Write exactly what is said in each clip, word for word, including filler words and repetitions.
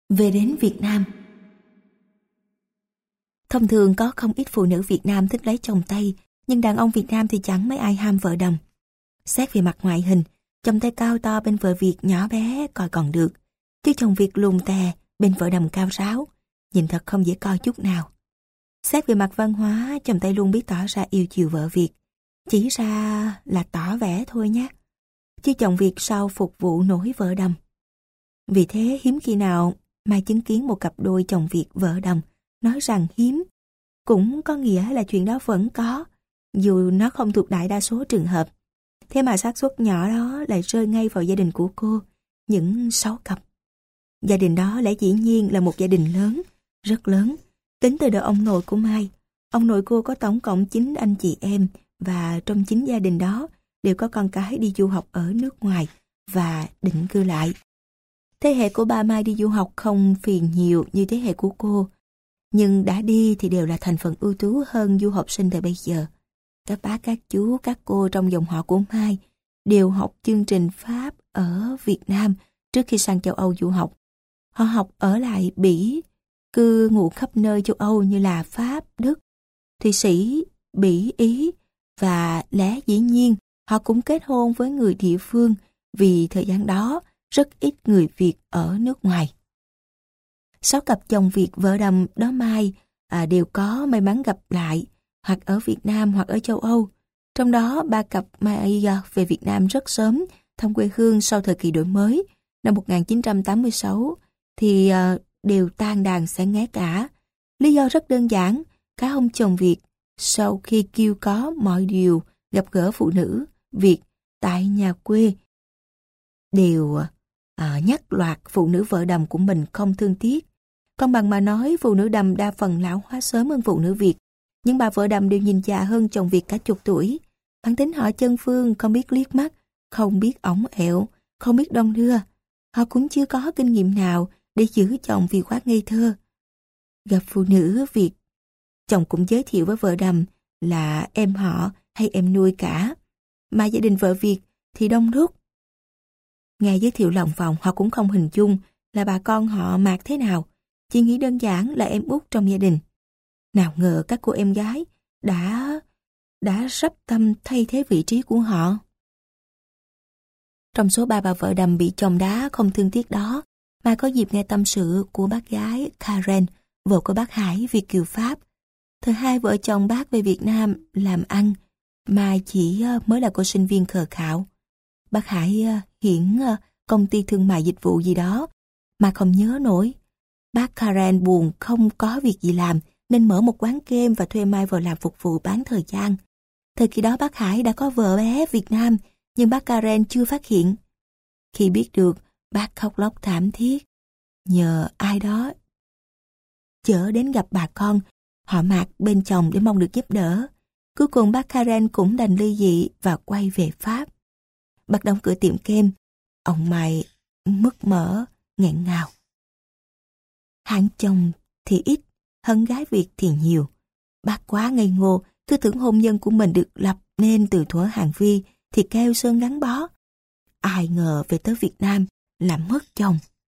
Về đến Việt Nam. Thông thường có không ít phụ nữ Việt Nam thích lấy chồng Tây, nhưng đàn ông Việt Nam thì chẳng mấy ai ham vợ đồng. Xét về mặt ngoại hình, chồng Tây cao to bên vợ Việt nhỏ bé coi còn được, chứ chồng Việt lùn tè bên vợ đầm cao ráo, nhìn thật không dễ coi chút nào. Xét về mặt văn hóa, chồng Tây luôn biết tỏ ra yêu chiều vợ Việt, chỉ ra là tỏ vẻ thôi nhé, chứ chồng Việt sau phục vụ nổi vợ đầm. Vì thế hiếm khi nào Mai chứng kiến một cặp đôi chồng Việt vợ đầm. Nói rằng hiếm cũng có nghĩa là chuyện đó vẫn có, dù nó không thuộc đại đa số trường hợp. Thế mà xác suất nhỏ đó lại rơi ngay vào gia đình của cô, những sáu cặp. Gia đình đó lẽ dĩ nhiên là một gia đình lớn, rất lớn. Tính từ đời ông nội của Mai, ông nội cô có tổng cộng chín anh chị em, và trong chín gia đình đó đều có con cái đi du học ở nước ngoài và định cư lại. Thế hệ của ba Mai đi du học không phiền nhiều như thế hệ của cô, nhưng đã đi thì đều là thành phần ưu tú hơn du học sinh thời bây giờ. Các bác, các chú, các cô trong dòng họ của Mai đều học chương trình Pháp ở Việt Nam trước khi sang châu Âu du học. Họ học ở lại Bỉ, cư ngụ khắp nơi châu Âu như là Pháp, Đức, Thụy Sĩ, Bỉ, Ý, và lẽ dĩ nhiên họ cũng kết hôn với người địa phương vì thời gian đó rất ít người Việt ở nước ngoài. Sáu cặp chồng Việt vợ đầm đó Mai à, đều có may mắn gặp lại, hoặc ở Việt Nam hoặc ở châu Âu. Trong đó ba cặp Mai về Việt Nam rất sớm, thăm quê hương sau thời kỳ đổi mới, năm một nghìn chín trăm tám mươi sáu, thì à, đều tan đàn xẻ nghé cả. Lý do rất đơn giản, cả ông chồng Việt sau khi kêu có mọi điều gặp gỡ phụ nữ Việt tại nhà quê đều à, nhắc loạt phụ nữ vợ đầm của mình không thương tiếc. Công bằng mà nói, phụ nữ đầm đa phần lão hóa sớm hơn phụ nữ Việt. Nhưng bà vợ đầm đều nhìn già hơn chồng Việt cả chục tuổi. Bản tính họ chân phương, không biết liếc mắt, không biết ổng ẹo, không biết đong đưa. Họ cũng chưa có kinh nghiệm nào để giữ chồng vì quá ngây thơ. Gặp phụ nữ Việt, chồng cũng giới thiệu với vợ đầm là em họ hay em nuôi cả. Mà gia đình vợ Việt thì đông đúc. Nghe giới thiệu lòng vòng, họ cũng không hình dung là bà con họ mạc thế nào, chỉ nghĩ đơn giản là em út trong gia đình. Nào ngờ các cô em gái đã đã sắp tâm thay thế vị trí của họ. Trong số ba bà vợ đầm bị chồng đá không thương tiếc đó, Mai có dịp nghe tâm sự của bác gái Karen, vợ của bác Hải, Việt kiều Pháp. Thời hai vợ chồng bác về Việt Nam làm ăn, Mai chỉ mới là cô sinh viên khờ khạo. Bác Hải hiện công ty thương mại dịch vụ gì đó mà không nhớ nổi. Bác Karen buồn không có việc gì làm nên mở một quán kem và thuê Mai vào làm phục vụ bán thời gian. Thời kỳ đó bác Hải đã có vợ bé Việt Nam, nhưng bác Karen chưa phát hiện. Khi biết được, bác khóc lóc thảm thiết. Nhờ ai đó chở đến gặp bà con họ Mạc bên chồng để mong được giúp đỡ. Cuối cùng bác Karen cũng đành ly dị và quay về Pháp. Bác đóng cửa tiệm kem, ông Mai mứt mỡ, nghẹn ngào. Hạng chồng thì ít, hân gái Việt thì nhiều. Bác quá ngây ngô, cứ tưởng hôn nhân của mình được lập nên từ thuở Hàn Vi thì keo sơn gắn bó. Ai ngờ về tới Việt Nam là mất chồng.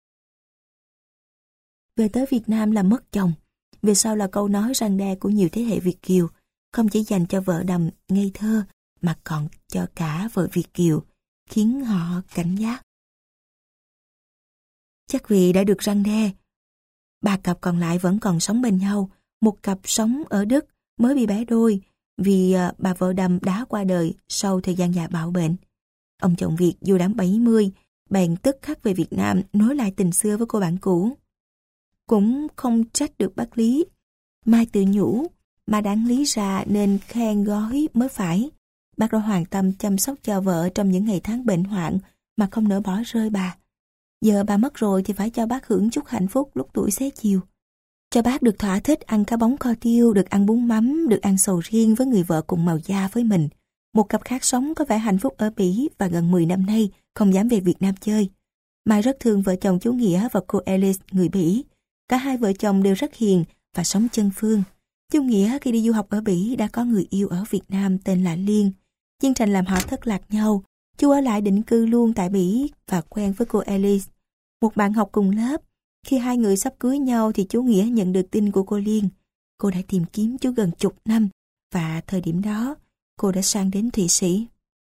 Về tới Việt Nam là mất chồng. Về sau là câu nói răn đe của nhiều thế hệ Việt kiều, không chỉ dành cho vợ đầm ngây thơ mà còn cho cả vợ Việt kiều, khiến họ cảnh giác. Chắc vì đã được răn đe, ba cặp còn lại vẫn còn sống bên nhau. Một cặp sống ở Đức mới bị bẻ đôi vì bà vợ đầm đã qua đời sau thời gian dài bạo bệnh. Ông chồng Việt dù đã bảy mươi, bèn tức khắc về Việt Nam nối lại tình xưa với cô bạn cũ. Cũng không trách được bác Lý. Mai tự nhủ, mà đáng lý ra nên khen gói mới phải. Bác đã hoàn tâm chăm sóc cho vợ trong những ngày tháng bệnh hoạn mà không nỡ bỏ rơi bà. Giờ bà mất rồi thì phải cho bác hưởng chút hạnh phúc lúc tuổi xế chiều. Cho bác được thỏa thích ăn cá bóng kho tiêu, được ăn bún mắm, được ăn sầu riêng với người vợ cùng màu da với mình. Một cặp khác sống có vẻ hạnh phúc ở Bỉ và gần mười năm nay không dám về Việt Nam chơi. Mai rất thương vợ chồng chú Nghĩa và cô Alice người Bỉ. Cả hai vợ chồng đều rất hiền và sống chân phương. Chú Nghĩa khi đi du học ở Bỉ đã có người yêu ở Việt Nam tên là Liên. Chiến tranh làm họ thất lạc nhau. Chú ở lại định cư luôn tại Bỉ và quen với cô Alice, một bạn học cùng lớp. Khi hai người sắp cưới nhau thì chú Nghĩa nhận được tin của cô Liên. Cô đã tìm kiếm chú gần chục năm và thời điểm đó cô đã sang đến Thụy Sĩ.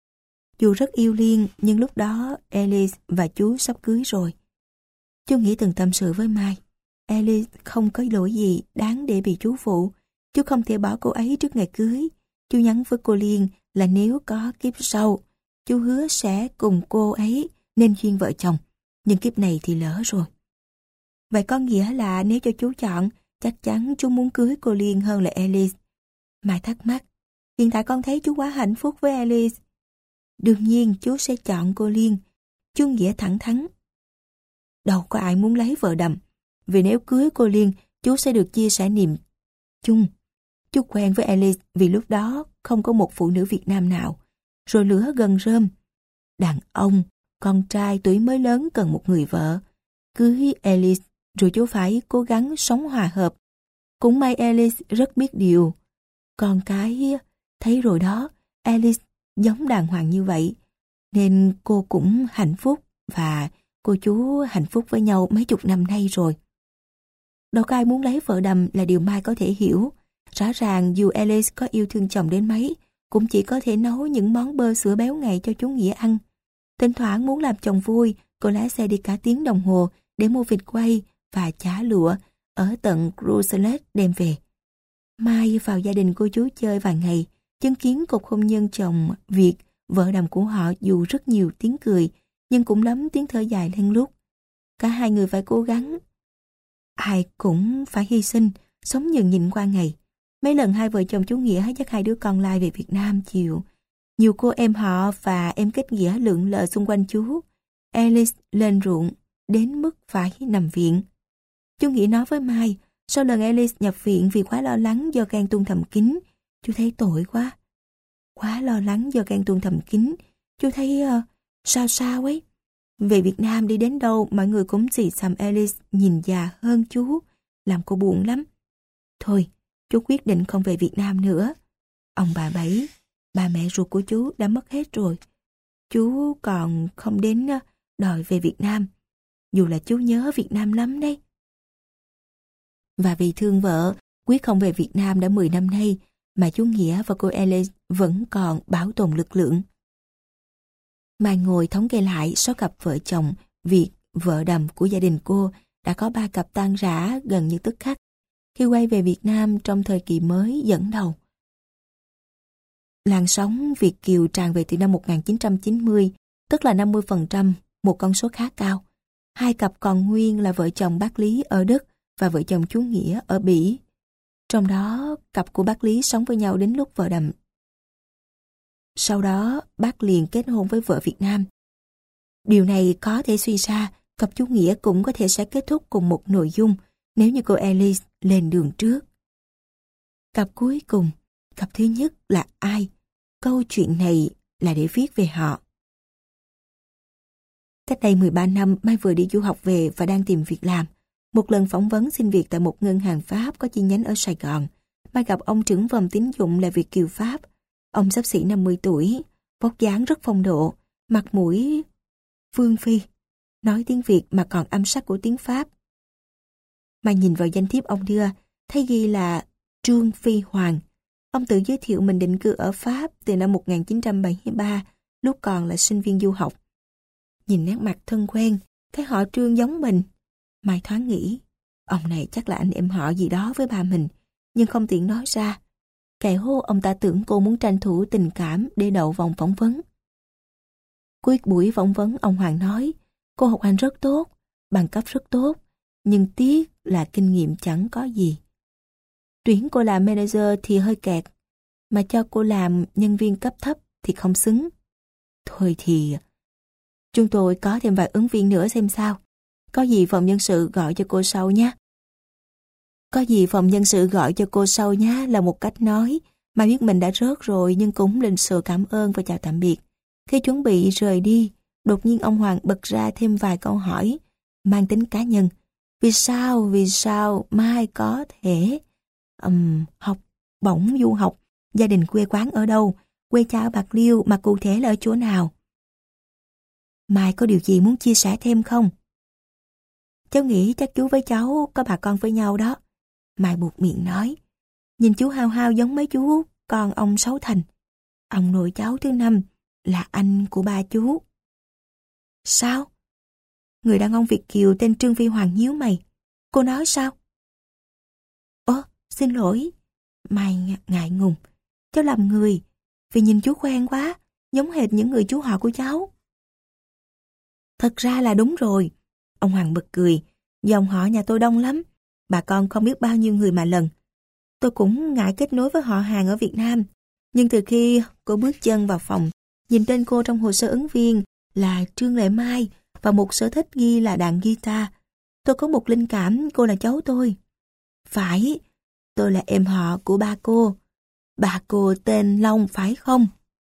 Dù rất yêu Liên nhưng lúc đó Alice và chú sắp cưới rồi. Chú Nghĩa từng tâm sự với Mai. Alice không có lỗi gì đáng để bị chú phụ. Chú không thể bỏ cô ấy trước ngày cưới. Chú nhắn với cô Liên là nếu có kiếp sau, chú hứa sẽ cùng cô ấy nên duyên vợ chồng. Nhưng kiếp này thì lỡ rồi. Vậy có nghĩa là nếu cho chú chọn, chắc chắn chú muốn cưới cô Liên hơn là Alice. Mai thắc mắc, hiện tại con thấy chú quá hạnh phúc với Alice. Đương nhiên chú sẽ chọn cô Liên. Chú Nghĩa thẳng thắn. Đâu có ai muốn lấy vợ đầm. Vì nếu cưới cô Liên, chú sẽ được chia sẻ niềm chung. Chú quen với Alice vì lúc đó không có một phụ nữ Việt Nam nào. Rồi lửa gần rơm. Đàn ông, con trai tuổi mới lớn cần một người vợ. Cưới Alice, rồi chú phải cố gắng sống hòa hợp. Cũng may Alice rất biết điều. Con cái thấy rồi đó, Alice giống đàng hoàng như vậy. Nên cô cũng hạnh phúc và cô chú hạnh phúc với nhau mấy chục năm nay rồi. Đâu có ai muốn lấy vợ đầm là điều Mai có thể hiểu. Rõ ràng dù Alice có yêu thương chồng đến mấy, cũng chỉ có thể nấu những món bơ sữa béo ngậy cho chú Nghĩa ăn. Thỉnh thoảng muốn làm chồng vui, cô lái xe đi cả tiếng đồng hồ để mua vịt quay và chả lụa ở tận Bruxelles đem về. Mai vào gia đình cô chú chơi vài ngày, chứng kiến cuộc hôn nhân chồng Việt, vợ đầm của họ dù rất nhiều tiếng cười, nhưng cũng lắm tiếng thở dài len lút. Cả hai người phải cố gắng. Ai cũng phải hy sinh, sống nhường nhịn qua ngày. Mấy lần hai vợ chồng chú Nghĩa dắt hai đứa con lai về Việt Nam chiều. Nhiều cô em họ và em kết nghĩa lượn lờ xung quanh chú. Alice lên ruộng, đến mức phải nằm viện. Chú Nghĩa nói với Mai, sau lần Alice nhập viện vì quá lo lắng do gan tuông thầm kín, chú thấy tội quá. Quá lo lắng do gan tuông thầm kín, chú thấy uh, sao sao ấy. Về Việt Nam đi đến đâu mọi người cũng xì xầm Alice nhìn già hơn chú, làm cô buồn lắm. Thôi, chú quyết định không về Việt Nam nữa. Ông bà Bảy, bà mẹ ruột của chú đã mất hết rồi. Chú còn không đến đòi về Việt Nam, dù là chú nhớ Việt Nam lắm đấy. Và vì thương vợ, quyết không về Việt Nam đã mười năm nay, mà chú Nghĩa và cô Alice vẫn còn bảo tồn lực lượng. Mai ngồi thống kê lại số cặp vợ chồng Việt, vợ đầm của gia đình cô, đã có ba cặp tan rã gần như tức khắc khi quay về Việt Nam trong thời kỳ mới dẫn đầu. Làn sóng Việt kiều tràn về từ năm một nghìn chín trăm chín mươi, tức là năm mươi phần trăm, một con số khá cao. Hai cặp còn nguyên là vợ chồng bác Lý ở Đức và vợ chồng chú Nghĩa ở Bỉ. Trong đó, cặp của bác Lý sống với nhau đến lúc vợ đầm. Sau đó, bác liền kết hôn với vợ Việt Nam. Điều này có thể suy ra, cặp chú Nghĩa cũng có thể sẽ kết thúc cùng một nội dung nếu như cô Alice lên đường trước. Cặp cuối cùng, cặp thứ nhất là ai? Câu chuyện này là để viết về họ. Cách đây mười ba năm, Mai vừa đi du học về và đang tìm việc làm. Một lần phỏng vấn xin việc tại một ngân hàng Pháp có chi nhánh ở Sài Gòn, Mai gặp ông trưởng phòng tín dụng là Việt kiều Pháp. Ông xấp xỉ năm mươi tuổi, vóc dáng rất phong độ, mặt mũi phương phi, nói tiếng Việt mà còn âm sắc của tiếng Pháp. Mai nhìn vào danh thiếp ông đưa, thấy ghi là Trương Phi Hoàng. Ông tự giới thiệu mình định cư ở Pháp từ năm một nghìn chín trăm bảy mươi ba, lúc còn là sinh viên du học. Nhìn nét mặt thân quen, cái họ Trương giống mình. Mai thoáng nghĩ, ông này chắc là anh em họ gì đó với ba mình, nhưng không tiện nói ra. Kẻo ông ta tưởng cô muốn tranh thủ tình cảm để đậu vòng phỏng vấn. Cuối buổi phỏng vấn, ông Hoàng nói, cô học hành rất tốt, bằng cấp rất tốt, nhưng tiếc là kinh nghiệm chẳng có gì. Tuyển cô làm manager thì hơi kẹt, mà cho cô làm nhân viên cấp thấp thì không xứng. Thôi thì chúng tôi có thêm vài ứng viên nữa xem sao. Có gì phòng nhân sự gọi cho cô sau nhé. Có gì phòng nhân sự gọi cho cô sau nhé là một cách nói mà biết mình đã rớt rồi, nhưng cũng lịch sự cảm ơn và chào tạm biệt. Khi chuẩn bị rời đi, đột nhiên ông Hoàng bật ra thêm vài câu hỏi mang tính cá nhân. Vì sao, vì sao Mai có thể um, học bổng du học, gia đình quê quán ở đâu, quê cha ở Bạc Liêu mà cụ thể là ở chỗ nào? Mai có điều gì muốn chia sẻ thêm không? Cháu nghĩ chắc chú với cháu có bà con với nhau đó. Mai buộc miệng nói. Nhìn chú hao hao giống mấy chú con ông Sáu Thành. Ông nội cháu thứ năm là anh của ba chú. Sao? Người đàn ông Việt kiều tên Trương Phi Hoàng nhíu mày. Cô nói sao? Ồ, xin lỗi. Mai ngại ngùng. Cháu làm người, vì nhìn chú quen quá, giống hệt những người chú họ của cháu. Thật ra là đúng rồi. Ông Hoàng bật cười. Dòng họ nhà tôi đông lắm. Bà con không biết bao nhiêu người mà lần. Tôi cũng ngại kết nối với họ hàng ở Việt Nam. Nhưng từ khi cô bước chân vào phòng, nhìn tên cô trong hồ sơ ứng viên là Trương Lệ Mai và một sở thích ghi là đàn guitar, tôi có một linh cảm cô là cháu tôi. Phải, tôi là em họ của ba cô. Ba cô tên Long phải không?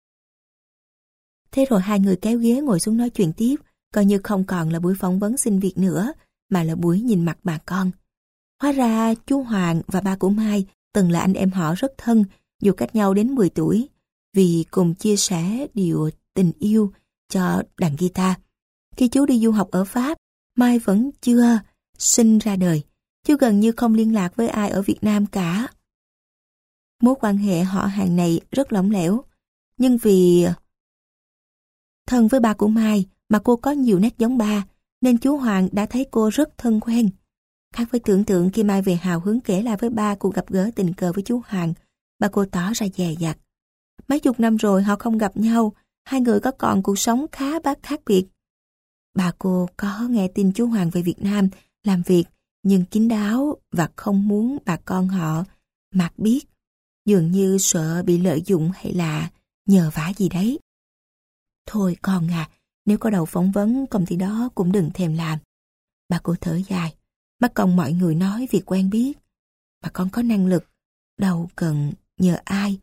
Thế rồi hai người kéo ghế ngồi xuống nói chuyện tiếp, coi như không còn là buổi phỏng vấn xin việc nữa, mà là buổi nhìn mặt bà con. Hóa ra chú Hoàng và ba của Mai từng là anh em họ rất thân, dù cách nhau đến mười tuổi, vì cùng chia sẻ điều tình yêu cho đàn guitar. Khi chú đi du học ở Pháp, Mai vẫn chưa sinh ra đời. Chú gần như không liên lạc với ai ở Việt Nam cả. Mối quan hệ họ hàng này rất lỏng lẻo, nhưng vì thân với ba của Mai mà cô có nhiều nét giống ba, nên chú Hoàng đã thấy cô rất thân quen. Khác với tưởng tượng khi Mai về hào hứng kể lại với ba cuộc gặp gỡ tình cờ với chú Hoàng, bà cô tỏ ra dè dặt. Mấy chục năm rồi họ không gặp nhau, hai người có còn cuộc sống khá bác khác biệt. Bà cô có nghe tin chú Hoàng về Việt Nam làm việc, nhưng kín đáo và không muốn bà con họ Mạc biết, dường như sợ bị lợi dụng hay là nhờ vả gì đấy. Thôi con à, nếu có đầu phỏng vấn công ty đó cũng đừng thèm làm. Bà cô thở dài, mắt con mọi người nói việc quen biết. Mà con có năng lực, đâu cần nhờ ai.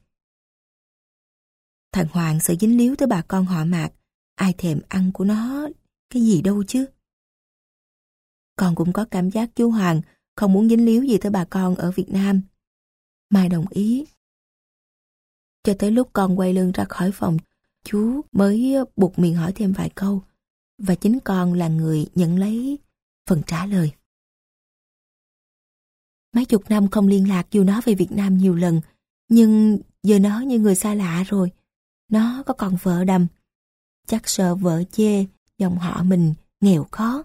Thằng Hoàng sợ dính líu tới bà con họ Mạc, ai thèm ăn của nó cái gì đâu chứ. Con cũng có cảm giác chú Hoàng không muốn dính líu gì tới bà con ở Việt Nam. Mai đồng ý. Cho tới lúc con quay lưng ra khỏi phòng, chú mới buộc miệng hỏi thêm vài câu, và chính con là người nhận lấy phần trả lời. Mấy chục năm không liên lạc dù nó về Việt Nam nhiều lần, nhưng giờ nó như người xa lạ rồi. Nó có còn vợ đầm. Chắc sợ vợ chê dòng họ mình nghèo khó.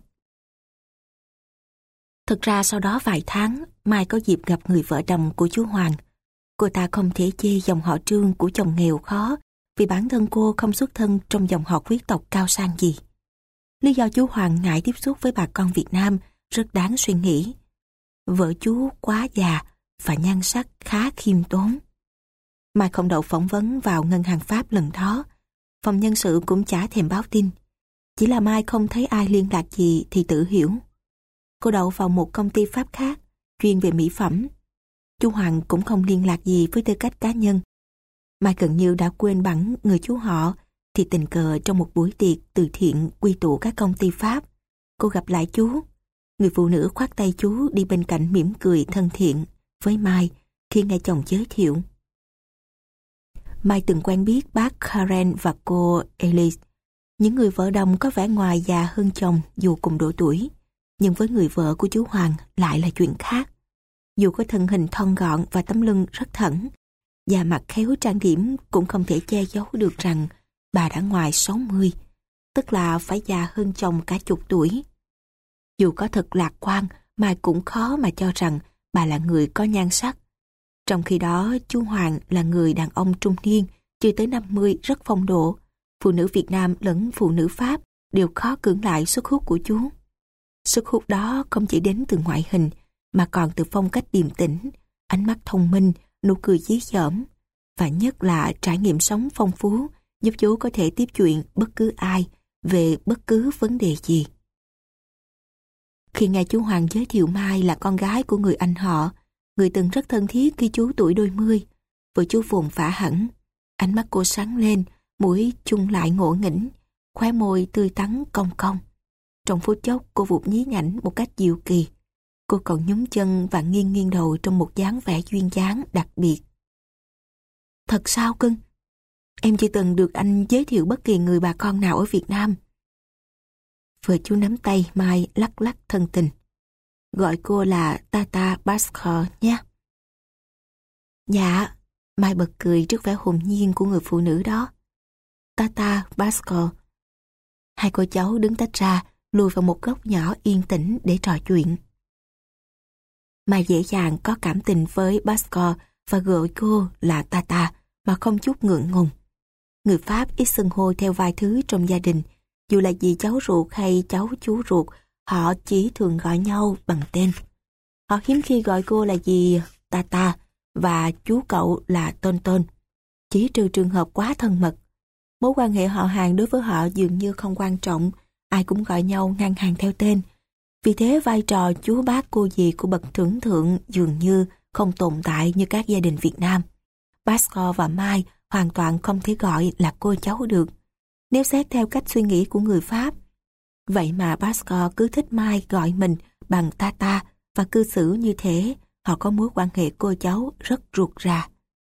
Thực ra sau đó vài tháng, Mai có dịp gặp người vợ đầm của chú Hoàng. Cô ta không thể chê dòng họ Trương của chồng nghèo khó, vì bản thân cô không xuất thân trong dòng họ quý tộc cao sang gì. Lý do chú Hoàng ngại tiếp xúc với bà con Việt Nam rất đáng suy nghĩ. Vợ chú quá già và nhan sắc khá khiêm tốn. Mai không đậu phỏng vấn vào ngân hàng Pháp lần đó. Phòng nhân sự cũng chả thèm báo tin. Chỉ là Mai không thấy ai liên lạc gì thì tự hiểu. Cô đậu vào một công ty Pháp khác, chuyên về mỹ phẩm. Chú Hoàng cũng không liên lạc gì với tư cách cá nhân. Mai gần như đã quên bẵng người chú họ, thì tình cờ trong một buổi tiệc từ thiện quy tụ các công ty Pháp, cô gặp lại chú. Người phụ nữ khoác tay chú đi bên cạnh mỉm cười thân thiện với Mai khi nghe chồng giới thiệu. Mai từng quen biết bác Karen và cô Elise. Những người vợ đồng có vẻ ngoài già hơn chồng dù cùng độ tuổi, nhưng với người vợ của chú Hoàng lại là chuyện khác. Dù có thân hình thon gọn và tấm lưng rất thẳng, da mặt khéo trang điểm cũng không thể che giấu được rằng bà đã ngoài sáu mươi, tức là phải già hơn chồng cả chục tuổi. Dù có thật lạc quan, Mai cũng khó mà cho rằng bà là người có nhan sắc. Trong khi đó, chú Hoàng là người đàn ông trung niên, chưa tới năm mươi, rất phong độ. Phụ nữ Việt Nam lẫn phụ nữ Pháp đều khó cưỡng lại sức hút của chú. Sức hút đó không chỉ đến từ ngoại hình, mà còn từ phong cách điềm tĩnh, ánh mắt thông minh, nụ cười dí dỏm, và nhất là trải nghiệm sống phong phú, giúp chú có thể tiếp chuyện bất cứ ai về bất cứ vấn đề gì. Khi nghe chú Hoàng giới thiệu Mai là con gái của người anh họ, người từng rất thân thiết khi chú tuổi đôi mươi, vừa chú vồn vã hẳn. Ánh mắt cô sáng lên, mũi chung lại ngộ nghĩnh, khóe môi tươi tắn cong cong. Trong phút chốc cô vụt nhí nhảnh một cách diệu kỳ. Cô còn nhún chân và nghiêng nghiêng đầu trong một dáng vẻ duyên dáng đặc biệt. Thật sao cưng? Em chưa từng được anh giới thiệu bất kỳ người bà con nào ở Việt Nam. Vừa chú nắm tay Mai lắc lắc thân tình. gọi cô là Tata Basker nhé. Dạ, Mai bật cười trước vẻ hồn nhiên của người phụ nữ đó. Tata Basker. Hai cô cháu đứng tách ra, lùi vào một góc nhỏ yên tĩnh để trò chuyện. Mai dễ dàng có cảm tình với Basker và gọi cô là Tata mà không chút ngượng ngùng. Người Pháp ít xưng hô theo vài thứ trong gia đình, dù là dì cháu ruột hay cháu chú ruột, họ chỉ thường gọi nhau bằng tên. Họ hiếm khi gọi cô là dì Tata và chú cậu là Tôn Tôn, chỉ trừ trường hợp quá thân mật. Mối quan hệ họ hàng đối với họ dường như không quan trọng, ai cũng gọi nhau ngang hàng theo tên. Vì thế vai trò chú bác cô dì của bậc trưởng thượng dường như không tồn tại như các gia đình Việt Nam. Basker và Mai hoàn toàn không thể gọi là cô cháu được, nếu xét theo cách suy nghĩ của người Pháp. Vậy mà Basker cứ thích Mai gọi mình bằng Tata và cư xử như thế, họ có mối quan hệ cô cháu rất ruột rà.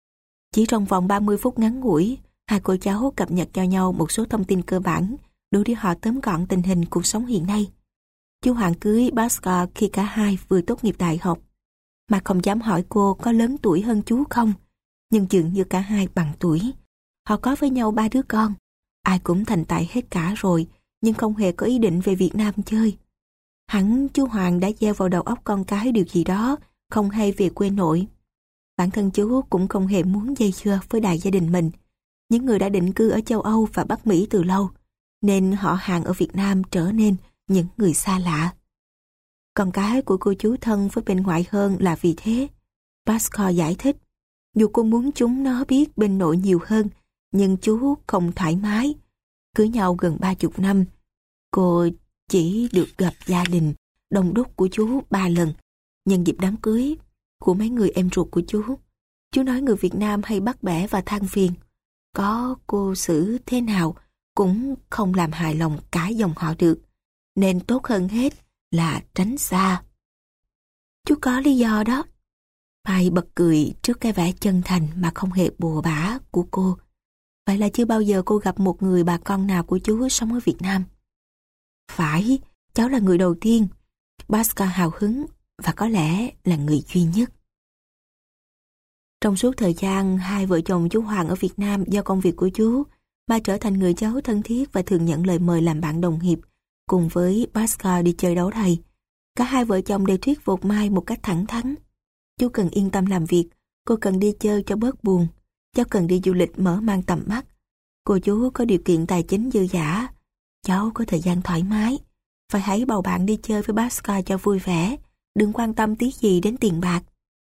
Chỉ trong vòng ba mươi phút ngắn ngủi, hai cô cháu cập nhật cho nhau một số thông tin cơ bản, đủ để họ tóm gọn tình hình cuộc sống hiện nay. Chú Hoàng cưới Basker khi cả hai vừa tốt nghiệp đại học, mà không dám hỏi cô có lớn tuổi hơn chú không, nhưng dường như cả hai bằng tuổi. Họ có với nhau ba đứa con, ai cũng thành tài hết cả rồi, nhưng không hề có ý định về Việt Nam chơi. Hẳn chú Hoàng đã gieo vào đầu óc con cái điều gì đó, không hay về quê nội. Bản thân chú cũng không hề muốn dây dưa với đại gia đình mình, những người đã định cư ở châu Âu và Bắc Mỹ từ lâu, nên họ hàng ở Việt Nam trở nên những người xa lạ. Con cái của cô chú thân với bên ngoại hơn là vì thế. Basker giải thích, dù cô muốn chúng nó biết bên nội nhiều hơn, nhưng chú không thoải mái. Cưới nhau gần ba chục năm, cô chỉ được gặp gia đình đông đúc của chú ba lần, nhân dịp đám cưới của mấy người em ruột của chú. Chú nói người Việt Nam hay bắt bẻ và than phiền, có cô xử thế nào cũng không làm hài lòng cả dòng họ được, nên tốt hơn hết là tránh xa. Chú có lý do đó. Mai bật cười trước cái vẻ chân thành mà không hề bùa bã của cô. Vậy là chưa bao giờ cô gặp một người bà con nào của chú sống ở Việt Nam. Phải, cháu là người đầu tiên. Basker hào hứng, và có lẽ là người duy nhất. Trong suốt thời gian hai vợ chồng chú Hoàng ở Việt Nam do công việc của chú, Mai trở thành người cháu thân thiết và thường nhận lời mời làm bạn đồng nghiệp cùng với Basker đi chơi đấu thầy. Cả hai vợ chồng đều thuyết phục Mai một cách thẳng thắn. Chú cần yên tâm làm việc, cô cần đi chơi cho bớt buồn, cháu cần đi du lịch mở mang tầm mắt. Cô chú có điều kiện tài chính dư dả, cháu có thời gian thoải mái. Phải hãy bầu bạn đi chơi với Basker cho vui vẻ, đừng quan tâm tí gì đến tiền bạc.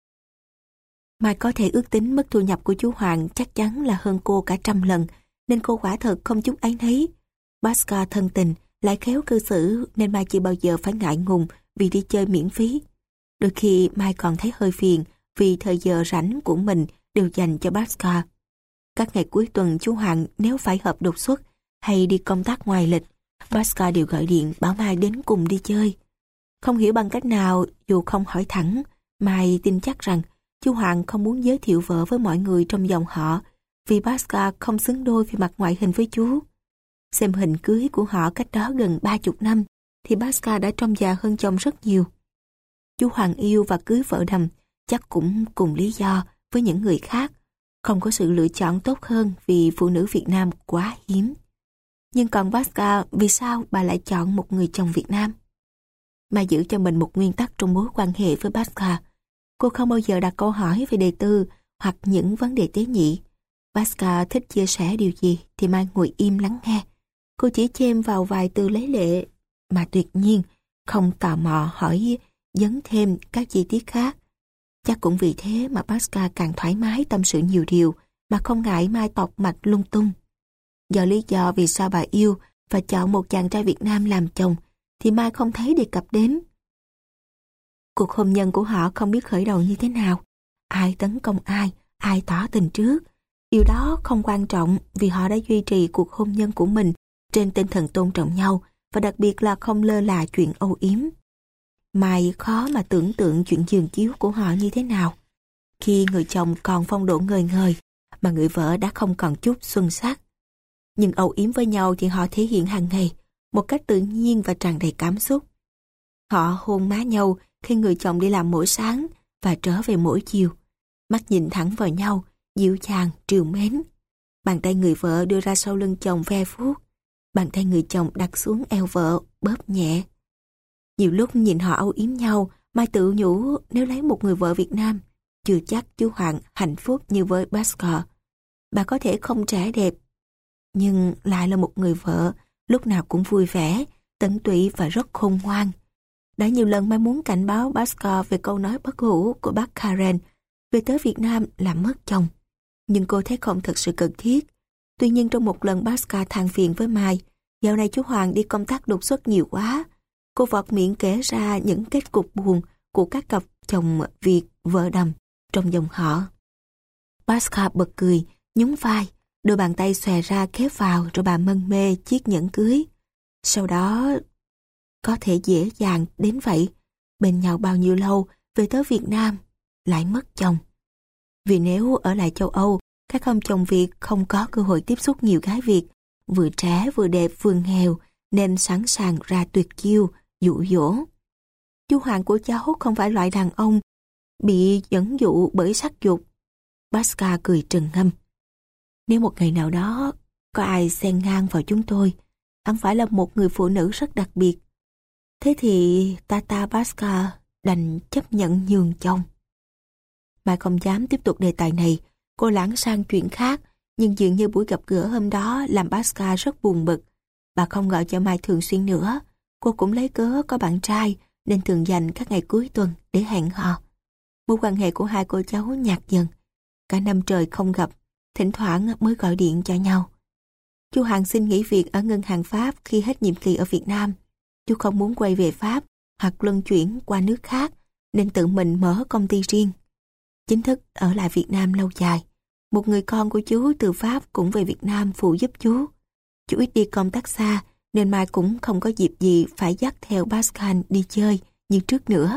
Mai có thể ước tính mức thu nhập của chú Hoàng chắc chắn là hơn cô cả trăm lần, nên cô quả thật không chút áy náy. Basker thân tình, lại khéo cư xử nên Mai chưa bao giờ phải ngại ngùng vì đi chơi miễn phí. Đôi khi Mai còn thấy hơi phiền vì thời giờ rảnh của mình đều dành cho Basker. Các ngày cuối tuần chú Hoàng nếu phải họp đột xuất hay đi công tác ngoài lịch, Basker đều gọi điện bảo Mai đến cùng đi chơi. Không hiểu bằng cách nào, dù không hỏi thẳng, Mai tin chắc rằng chú Hoàng không muốn giới thiệu vợ với mọi người trong dòng họ vì Basker không xứng đôi về mặt ngoại hình với chú. Xem hình cưới của họ cách đó gần ba chục năm thì Basker đã trông già hơn chồng rất nhiều. Chú Hoàng yêu và cưới vợ đầm chắc cũng cùng lý do với những người khác, không có sự lựa chọn tốt hơn vì phụ nữ Việt Nam quá hiếm. Nhưng còn Basker, vì sao bà lại chọn một người chồng Việt Nam? Mai giữ cho mình một nguyên tắc trong mối quan hệ với Basker. Cô không bao giờ đặt câu hỏi về đề tư hoặc những vấn đề tế nhị. Basker thích chia sẻ điều gì thì Mai ngồi im lắng nghe. Cô chỉ chêm vào vài từ lấy lệ mà tuyệt nhiên không tò mò hỏi dấn thêm các chi tiết khác. Chắc cũng vì thế mà Basker càng thoải mái tâm sự nhiều điều mà không ngại Mai tọc mạch lung tung. Do lý do vì sao bà yêu và chọn một chàng trai Việt Nam làm chồng thì Mai không thấy đề cập đến. Cuộc hôn nhân của họ không biết khởi đầu như thế nào, ai tấn công ai, ai tỏ tình trước. Điều đó không quan trọng vì họ đã duy trì cuộc hôn nhân của mình trên tinh thần tôn trọng nhau và đặc biệt là không lơ là chuyện âu yếm. Mai khó mà tưởng tượng chuyện giường chiếu của họ như thế nào. Khi người chồng còn phong độ ngời ngời mà người vợ đã không còn chút xuân sắc. Nhưng âu yếm với nhau thì họ thể hiện hàng ngày một cách tự nhiên và tràn đầy cảm xúc. Họ hôn má nhau khi người chồng đi làm mỗi sáng và trở về mỗi chiều. Mắt nhìn thẳng vào nhau, dịu dàng, trìu mến. Bàn tay người vợ đưa ra sau lưng chồng ve vuốt. Bàn tay người chồng đặt xuống eo vợ, bóp nhẹ. Nhiều lúc nhìn họ âu yếm nhau, Mai tự nhủ nếu lấy một người vợ Việt Nam, chưa chắc chú Hoàng hạnh phúc như với Bhaskar. Bà có thể không trẻ đẹp, nhưng lại là một người vợ lúc nào cũng vui vẻ, tận tụy và rất khôn ngoan. Đã nhiều lần Mai muốn cảnh báo Bhaskar về câu nói bất hủ của bác Karen về tới Việt Nam làm mất chồng. Nhưng cô thấy không thật sự cần thiết. Tuy nhiên trong một lần Bhaskar than phiền với Mai, dạo này chú Hoàng đi công tác đột xuất nhiều quá. Cô vọt miệng kể ra những kết cục buồn của các cặp chồng Việt vợ đầm trong dòng họ. Bhaskar bật cười, nhún vai, đôi bàn tay xòe ra khép vào rồi bà mân mê chiếc nhẫn cưới. Sau đó có thể dễ dàng đến vậy, bên nhau bao nhiêu lâu, về tới Việt Nam lại mất chồng. Vì nếu ở lại châu Âu, các ông chồng Việt không có cơ hội tiếp xúc nhiều gái Việt, vừa trẻ vừa đẹp vừa nghèo, nên sẵn sàng ra tuyệt chiêu, dụ dỗ. Chú Hoàng của cháu không phải loại đàn ông bị dẫn dụ bởi sắc dục. Bhaskar cười trừng ngâm. Nếu một ngày nào đó có ai xen ngang vào chúng tôi, hắn phải là một người phụ nữ rất đặc biệt. Thế thì Tata Bhaskar đành chấp nhận nhường chồng. Mai không dám tiếp tục đề tài này, cô lãng sang chuyện khác, nhưng dường như buổi gặp gỡ hôm đó làm Bhaskar rất buồn bực. Bà không gọi cho Mai thường xuyên nữa. Cô cũng lấy cớ có bạn trai nên thường dành các ngày cuối tuần để hẹn hò. Mối quan hệ của hai cô cháu nhạt dần. Cả năm trời không gặp, thỉnh thoảng mới gọi điện cho nhau. Chú Hoàng xin nghỉ việc ở ngân hàng Pháp khi hết nhiệm kỳ ở Việt Nam. Chú không muốn quay về Pháp hoặc luân chuyển qua nước khác nên tự mình mở công ty riêng. Chính thức ở lại Việt Nam lâu dài. Một người con của chú từ Pháp cũng về Việt Nam phụ giúp chú. Chú ít đi công tác xa nên Mai cũng không có dịp gì phải dắt theo Bhaskar đi chơi như trước nữa.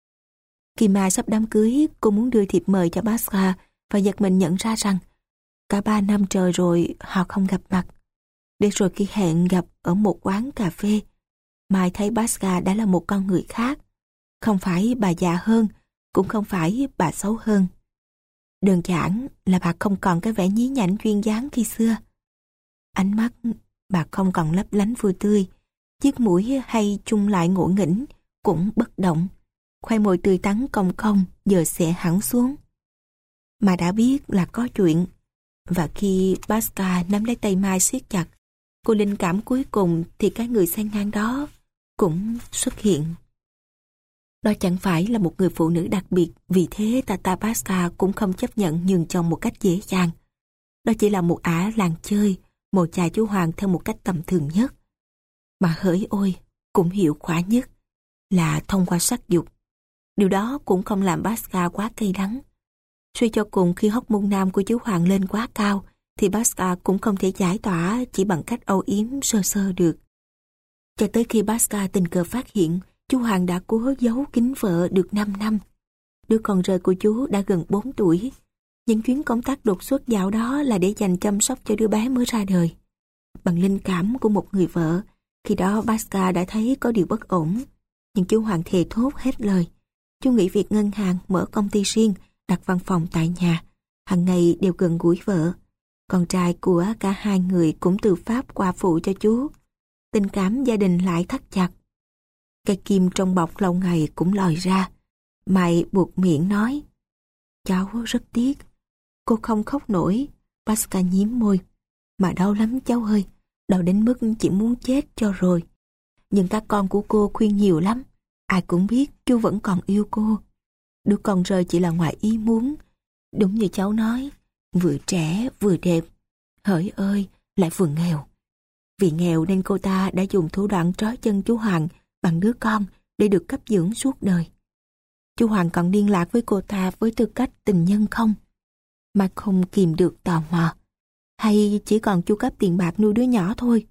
Khi Mai sắp đám cưới, cô muốn đưa thiệp mời cho Bhaskar và giật mình nhận ra rằng cả ba năm trời rồi họ không gặp mặt. Để rồi khi hẹn gặp ở một quán cà phê, Mai thấy Bhaskar đã là một con người khác. Không phải bà già hơn, cũng không phải bà xấu hơn. Đơn giản là bà không còn cái vẻ nhí nhảnh duyên dáng khi xưa. Ánh mắt bà không còn lấp lánh vui tươi, chiếc mũi hay chung lại ngộ nghĩnh cũng bất động, khoai môi tươi tắn cong cong giờ xệ hẳn xuống. Mà đã biết là có chuyện, và khi Bhaskar nắm lấy tay Mai siết chặt, cô linh cảm cuối cùng thì cái người xen ngang đó cũng xuất hiện. Đó chẳng phải là một người phụ nữ đặc biệt, vì thế Tata Bhaskar cũng không chấp nhận nhường chồng một cách dễ dàng. Đó chỉ là một ả làng chơi, một chài chú Hoàng theo một cách tầm thường nhất. Mà hỡi ôi, cũng hiệu quả nhất là thông qua sắc dục. Điều đó cũng không làm Bhaskar quá cay đắng. Suy cho cùng khi hormone nam của chú Hoàng lên quá cao, thì Bhaskar cũng không thể giải tỏa chỉ bằng cách âu yếm sơ sơ được. Cho tới khi Bhaskar tình cờ phát hiện chú Hoàng đã cố giấu kín vợ được năm năm. Đứa con rể của chú đã gần bốn tuổi. Những chuyến công tác đột xuất dạo đó là để dành chăm sóc cho đứa bé mới ra đời. Bằng linh cảm của một người vợ, khi đó Bhaskar đã thấy có điều bất ổn. Nhưng chú Hoàng thề thốt hết lời. Chú nghỉ việc ngân hàng, mở công ty riêng, đặt văn phòng tại nhà. Hàng ngày đều gần gũi vợ. Con trai của cả hai người cũng từ Pháp qua phụ cho chú. Tình cảm gia đình lại thắt chặt. Cây kim trong bọc lâu ngày cũng lòi ra. Mai buộc miệng nói: cháu rất tiếc. Cô không khóc nổi. Bhaskar nhím môi. Mà đau lắm cháu ơi. Đau đến mức chỉ muốn chết cho rồi. Nhưng các con của cô khuyên nhiều lắm. Ai cũng biết chú vẫn còn yêu cô. Đứa con rơi chỉ là ngoài ý muốn. Đúng như cháu nói, vừa trẻ vừa đẹp. Hỡi ơi, lại vừa nghèo. Vì nghèo nên cô ta đã dùng thủ đoạn trói chân chú Hoàng bằng đứa con để được cấp dưỡng suốt đời. Chú Hoàng còn liên lạc với cô ta với tư cách tình nhân không? Mà không kìm được tò mò. Hay chỉ còn chu cấp tiền bạc nuôi đứa nhỏ thôi?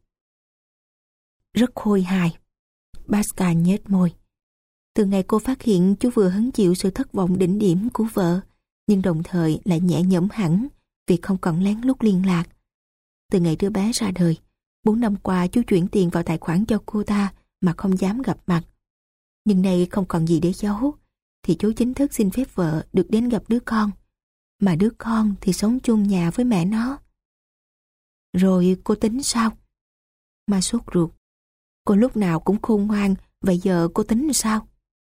Rất khôi hài. Bhaskar nhếch môi. Từ ngày cô phát hiện chú vừa hứng chịu sự thất vọng đỉnh điểm của vợ, nhưng đồng thời lại nhẹ nhõm hẳn vì không còn lén lút liên lạc. Từ ngày đứa bé ra đời, bốn năm qua chú chuyển tiền vào tài khoản cho cô ta mà không dám gặp mặt. Nhưng nay không còn gì để giấu, thì chú chính thức xin phép vợ được đến gặp đứa con, mà đứa con thì sống chung nhà với mẹ nó. Rồi cô tính sao? Mai sốt ruột. Cô lúc nào cũng khôn ngoan, vậy giờ cô tính sao?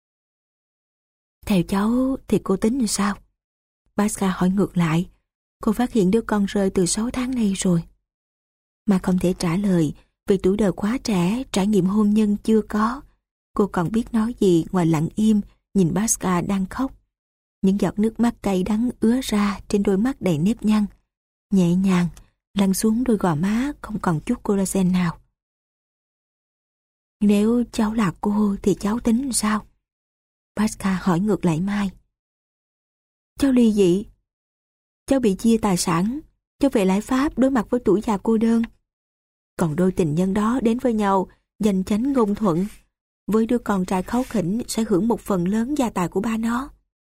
Theo cháu thì cô tính sao? Pascal hỏi ngược lại. Cô phát hiện đứa con rơi từ sáu tháng nay rồi. Mà không thể trả lời vì tuổi đời quá trẻ, trải nghiệm hôn nhân chưa có. Cô còn biết nói gì ngoài lặng im nhìn Pascal đang khóc. Những giọt nước mắt cay đắng ứa ra trên đôi mắt đầy nếp nhăn, nhẹ nhàng lăn xuống đôi gò má không còn chút collagen nào. Nếu cháu là cô thì cháu tính sao? Pascal hỏi ngược lại Mai. Cháu ly dị. Cháu bị chia tài sản. Cháu về lại Pháp đối mặt với tuổi già cô đơn. Còn đôi tình nhân đó đến với nhau giành chánh ngôn thuận. Với đứa con trai kháu khỉnh sẽ hưởng một phần lớn gia tài của ba nó.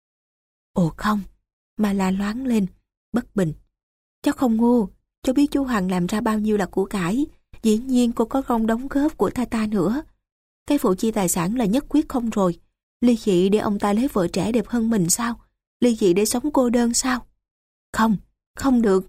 Ồ không, mà la loáng lên, bất bình. Cháu không ngu, cháu biết chú Hoàng làm ra bao nhiêu là của cải. Dĩ nhiên cô có công đóng góp của ta ta nữa. Cái vụ chia tài sản là nhất quyết không rồi. Ly dị để ông ta lấy vợ trẻ đẹp hơn mình sao? Ly dị để sống cô đơn sao? Không, không được.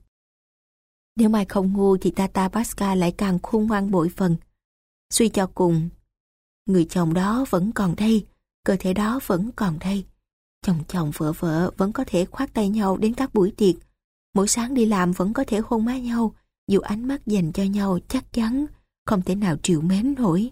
Nếu Mai không ngu thì Tata Pascal lại càng khôn ngoan bội phần. Suy cho cùng, người chồng đó vẫn còn đây, cơ thể đó vẫn còn đây. Chồng chồng vợ vợ vẫn có thể khoác tay nhau đến các buổi tiệc. Mỗi sáng đi làm vẫn có thể hôn má nhau, dù ánh mắt dành cho nhau chắc chắn không thể nào trìu mến nổi.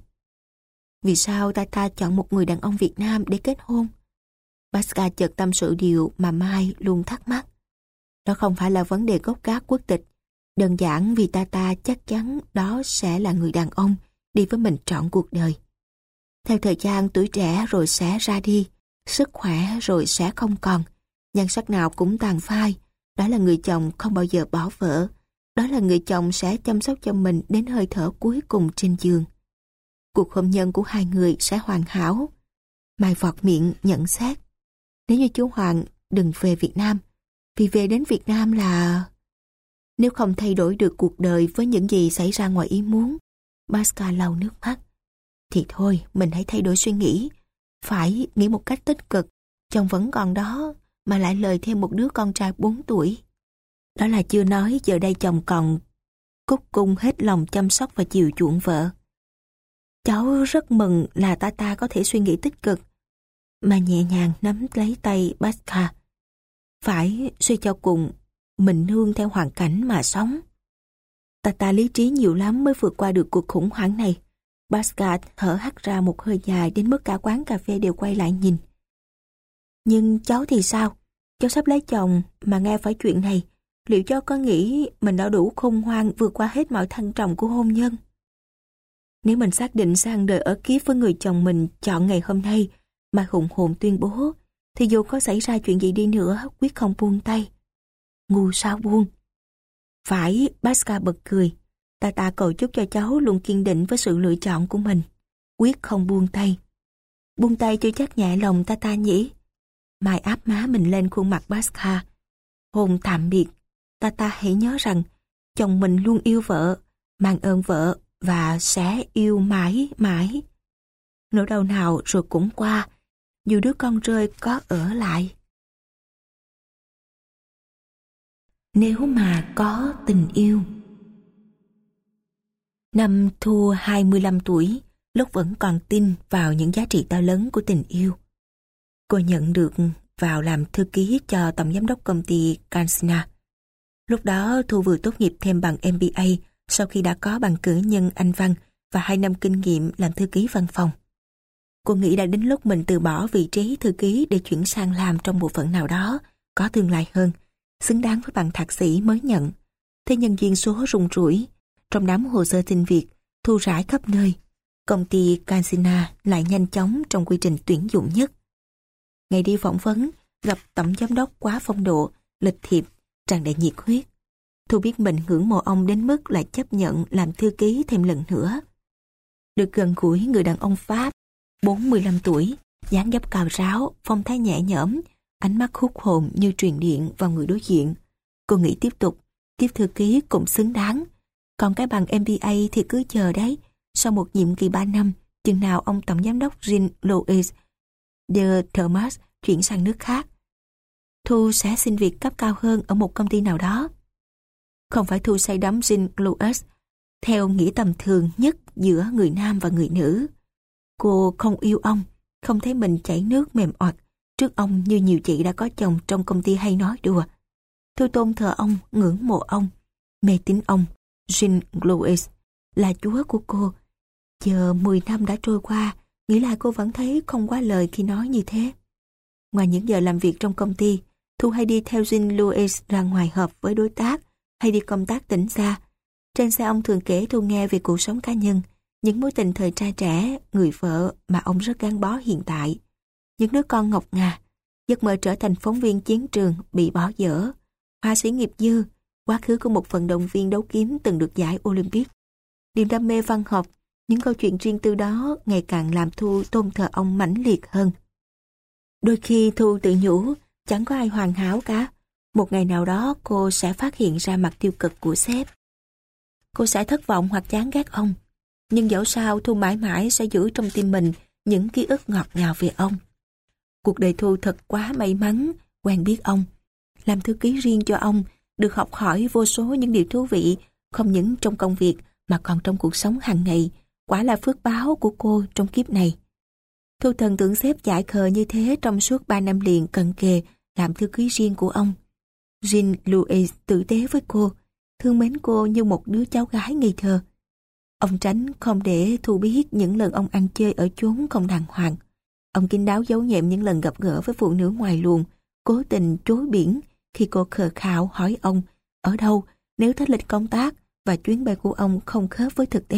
Vì sao Tata chọn một người đàn ông Việt Nam để kết hôn? Pascal chợt tâm sự điều mà Mai luôn thắc mắc. Đó không phải là vấn đề gốc gác quốc tịch, đơn giản vì Tata chắc chắn đó sẽ là người đàn ông đi với mình trọn cuộc đời. Theo thời gian, tuổi trẻ rồi sẽ ra đi, sức khỏe rồi sẽ không còn, nhan sắc nào cũng tàn phai. Đó là người chồng không bao giờ bỏ vợ. Đó là người chồng sẽ chăm sóc cho mình đến hơi thở cuối cùng trên giường. Cuộc hôn nhân của hai người sẽ hoàn hảo. Mai vọt miệng nhận xét. Nếu như chú Hoàng đừng về Việt Nam, vì về đến Việt Nam là... Nếu không thay đổi được cuộc đời với những gì xảy ra ngoài ý muốn, Pascal lau nước mắt, thì thôi mình hãy thay đổi suy nghĩ. Phải nghĩ một cách tích cực. Chồng vẫn còn đó, mà lại lời thêm một đứa con trai bốn tuổi. Đó là chưa nói giờ đây chồng còn cúc cung hết lòng chăm sóc và chiều chuộng vợ. Cháu rất mừng là Tata có thể suy nghĩ tích cực. Mà nhẹ nhàng nắm lấy tay Pascal. Phải suy cho cùng, mình nương theo hoàn cảnh mà sống. Tata lý trí nhiều lắm mới vượt qua được cuộc khủng hoảng này. Pascal thở hắt ra một hơi dài đến mức cả quán cà phê đều quay lại nhìn. Nhưng cháu thì sao? Cháu sắp lấy chồng mà nghe phải chuyện này, liệu cháu có nghĩ mình đã đủ khôn ngoan vượt qua hết mọi thăng trầm của hôn nhân? Nếu mình xác định sang đời ở kiếp với người chồng mình chọn ngày hôm nay mà hùng hồn tuyên bố, thì dù có xảy ra chuyện gì đi nữa, quyết không buông tay. Ngu sao buông? Phải, Pascal bật cười. Tata cầu chúc cho cháu luôn kiên định với sự lựa chọn của mình. Quyết không buông tay. Buông tay cho chắc nhẹ lòng Tata nhỉ? Mai áp má mình lên khuôn mặt Pascal. Hôn tạm biệt. Tata hãy nhớ rằng chồng mình luôn yêu vợ, mang ơn vợ và sẽ yêu mãi mãi. Nỗi đau nào rồi cũng qua, dù đứa con rơi có ở lại. Nếu mà có tình yêu. Năm Thu hai mươi lăm tuổi, lúc vẫn còn tin vào những giá trị to lớn của tình yêu. Cô nhận được vào làm thư ký cho tổng giám đốc công ty Cansina. Lúc đó Thu vừa tốt nghiệp thêm bằng em bê a sau khi đã có bằng cử nhân Anh văn và hai năm kinh nghiệm làm thư ký văn phòng. Cô nghĩ đã đến lúc mình từ bỏ vị trí thư ký để chuyển sang làm trong bộ phận nào đó có tương lai hơn, xứng đáng với bằng thạc sĩ mới nhận. Thế nhân viên số rung rủi, trong đám hồ sơ xin việc thu rải khắp nơi, công ty Cansina lại nhanh chóng trong quy trình tuyển dụng nhất. Ngày đi phỏng vấn, gặp tổng giám đốc quá phong độ, lịch thiệp, tràn đầy nhiệt huyết. Thu biết mình ngưỡng mộ ông đến mức lại chấp nhận làm thư ký thêm lần nữa. Được gần gũi người đàn ông Pháp, bốn mươi lăm tuổi, dáng dấp cao ráo, phong thái nhẹ nhõm, ánh mắt hút hồn như truyền điện vào người đối diện. Cô nghĩ tiếp tục, tiếp thư ký cũng xứng đáng. Còn cái bằng em bê a thì cứ chờ đấy, sau một nhiệm kỳ ba năm, Chừng nào ông tổng giám đốc Jean-Louis de Thomas chuyển sang nước khác, Thu sẽ xin việc cấp cao hơn ở một công ty nào đó. Không phải Thu say đắm Jean-Louis theo nghĩa tầm thường nhất giữa người nam và người nữ. Cô không yêu ông, không thấy mình chảy nước mềm oặt trước ông như nhiều chị đã có chồng trong công ty hay nói đùa. Thu tôn thờ ông, ngưỡng mộ ông, mê tín ông. Jean-Louis là chúa của cô. Giờ mười năm đã trôi qua, nghĩ lại cô vẫn thấy không quá lời khi nói như thế. Ngoài những giờ làm việc trong công ty, Thu hay đi theo Jean-Louis ra ngoài họp với đối tác, hay đi công tác tỉnh xa. Trên xe ông thường kể Thu nghe về cuộc sống cá nhân, những mối tình thời trai trẻ, người vợ mà ông rất gắn bó hiện tại, những đứa con ngọc ngà, giấc mơ trở thành phóng viên chiến trường bị bỏ dở, họa sĩ nghiệp dư, quá khứ của một vận động viên đấu kiếm từng được giải Olympic. Niềm đam mê văn học, những câu chuyện riêng tư đó ngày càng làm Thu tôn thờ ông mãnh liệt hơn. Đôi khi Thu tự nhủ, chẳng có ai hoàn hảo cả. Một ngày nào đó cô sẽ phát hiện ra mặt tiêu cực của sếp. Cô sẽ thất vọng hoặc chán ghét ông. Nhưng dẫu sao Thu mãi mãi sẽ giữ trong tim mình những ký ức ngọt ngào về ông. Cuộc đời Thu thật quá may mắn quen biết ông, làm thư ký riêng cho ông, được học hỏi vô số những điều thú vị, không những trong công việc mà còn trong cuộc sống hàng ngày. Quả là phước báo của cô trong kiếp này. Thu thần tưởng sếp dại khờ như thế trong suốt ba năm liền cận kề làm thư ký riêng của ông. Jean-Louis tử tế với cô, thương mến cô như một đứa cháu gái ngây thơ. Ông tránh không để Thu biết những lần ông ăn chơi ở chốn không đàng hoàng. Ông kín đáo giấu nhẹm những lần gặp gỡ với phụ nữ ngoài luồng, cố tình chối biển khi cô khờ khạo hỏi ông ở đâu nếu thích lịch công tác và chuyến bay của ông không khớp với thực tế.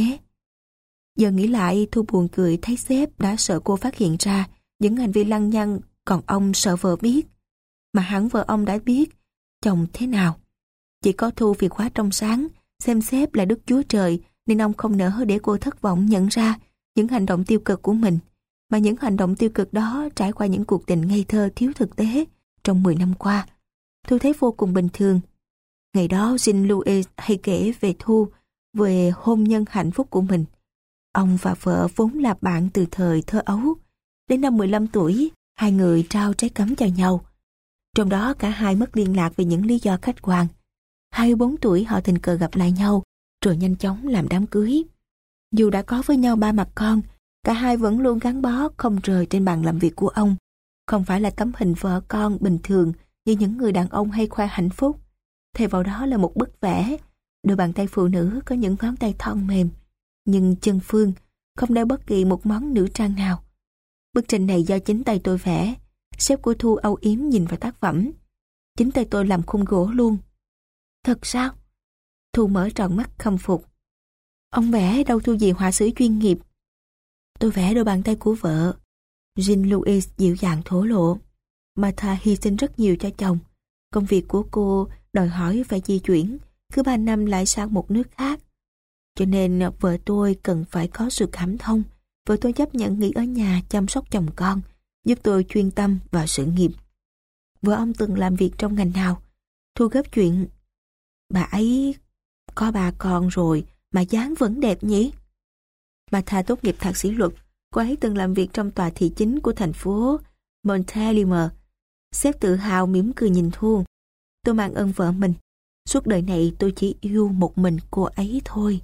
Giờ nghĩ lại, Thu buồn cười thấy sếp đã sợ cô phát hiện ra những hành vi lăng nhăng, còn ông sợ vợ biết. Mà hẳn vợ ông đã biết chồng thế nào. Chỉ có Thu vì quá trong sáng, xem sếp là Đức Chúa Trời, nên ông không nỡ để cô thất vọng nhận ra những hành động tiêu cực của mình. Mà những hành động tiêu cực đó trải qua những cuộc tình ngây thơ thiếu thực tế trong mười năm qua. Thu thấy vô cùng bình thường. Ngày đó Jean-Louis hay kể về Thu, về hôn nhân hạnh phúc của mình. Ông và vợ vốn là bạn từ thời thơ ấu. Đến năm mười lăm tuổi, hai người trao trái cấm cho nhau. Trong đó cả hai mất liên lạc vì những lý do khách quan. hai mươi bốn tuổi họ tình cờ gặp lại nhau, rồi nhanh chóng làm đám cưới. Dù đã có với nhau ba mặt con, cả hai vẫn luôn gắn bó không rời trên bàn làm việc của ông. Không phải là tấm hình vợ con bình thường như những người đàn ông hay khoe hạnh phúc. Thay vào đó là một bức vẽ. Đôi bàn tay phụ nữ có những ngón tay thon mềm, nhưng chân phương không đeo bất kỳ một món nữ trang nào. Bức tranh này do chính tay tôi vẽ. Sếp của Thu âu yếm nhìn vào tác phẩm. Chính tay tôi làm khung gỗ luôn. Thật sao? Thu mở tròn mắt khâm phục. Ông vẽ đâu thua gì họa sĩ chuyên nghiệp. Tôi vẽ đôi bàn tay của vợ. Jean-Louis dịu dàng thổ lộ. Martha hy sinh rất nhiều cho chồng. Công việc của cô đòi hỏi phải di chuyển, cứ ba năm lại sang một nước khác. Cho nên vợ tôi cần phải có sự cảm thông. Vợ tôi chấp nhận nghỉ ở nhà chăm sóc chồng con, giúp tôi chuyên tâm vào sự nghiệp. Vợ ông từng làm việc trong ngành nào? Thu gấp chuyện. Bà ấy có bà con rồi mà dáng vẫn đẹp nhỉ? Martha tốt nghiệp thạc sĩ luật. Cô ấy từng làm việc trong tòa thị chính của thành phố Montpellier. Sếp tự hào mỉm cười nhìn Thu. Tôi mang ơn vợ mình. Suốt đời này tôi chỉ yêu một mình cô ấy thôi.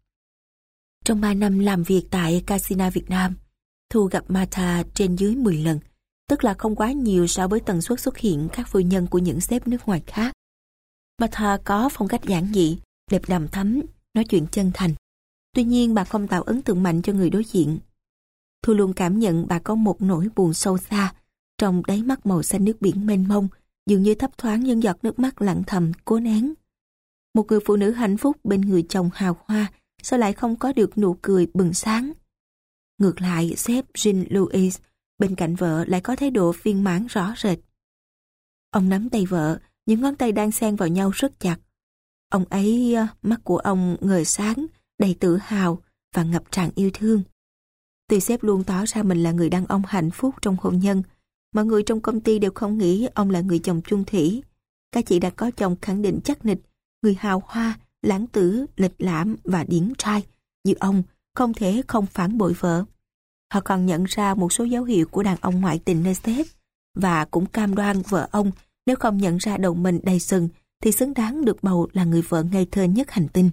Trong ba năm làm việc tại Casino Việt Nam, Thu gặp Martha trên dưới mười lần, tức là không quá nhiều so với tần suất xuất hiện các phu nhân của những sếp nước ngoài khác. Martha có phong cách giản dị, đẹp đằm thắm, nói chuyện chân thành. Tuy nhiên bà không tạo ấn tượng mạnh cho người đối diện. Thu luôn cảm nhận bà có một nỗi buồn sâu xa, trong đáy mắt màu xanh nước biển mênh mông, dường như thấp thoáng những giọt nước mắt lặng thầm cố nén. Một người phụ nữ hạnh phúc bên người chồng hào hoa, sao lại không có được nụ cười bừng sáng? Ngược lại, sếp Jean-Louis bên cạnh vợ lại có thái độ viên mãn rõ rệt. Ông nắm tay vợ, những ngón tay đang xen vào nhau rất chặt. Ông ấy, mắt của ông ngời sáng, đầy tự hào và ngập tràn yêu thương. Tuy sếp luôn tỏ ra mình là người đàn ông hạnh phúc trong hôn nhân, mọi người trong công ty đều không nghĩ ông là người chồng chung thủy. Các chị đã có chồng khẳng định chắc nịch, người hào hoa, lãng tử, lịch lãm và điển trai. Như ông không thể không phản bội vợ. Họ còn nhận ra một số dấu hiệu của đàn ông ngoại tình nơi sếp và cũng cam đoan vợ ông nếu không nhận ra đầu mình đầy sừng thì xứng đáng được bầu là người vợ ngây thơ nhất hành tinh.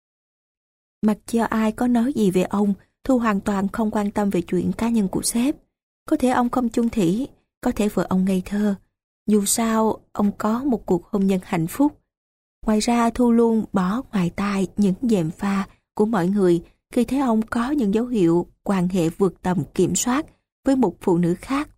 Mặc cho ai có nói gì về ông, Thu hoàn toàn không quan tâm về chuyện cá nhân của sếp. Có thể ông không chung thủy, có thể vợ ông ngây thơ. Dù sao, ông có một cuộc hôn nhân hạnh phúc. Ngoài ra, Thu luôn bỏ ngoài tai những gièm pha của mọi người khi thấy ông có những dấu hiệu quan hệ vượt tầm kiểm soát với một phụ nữ khác.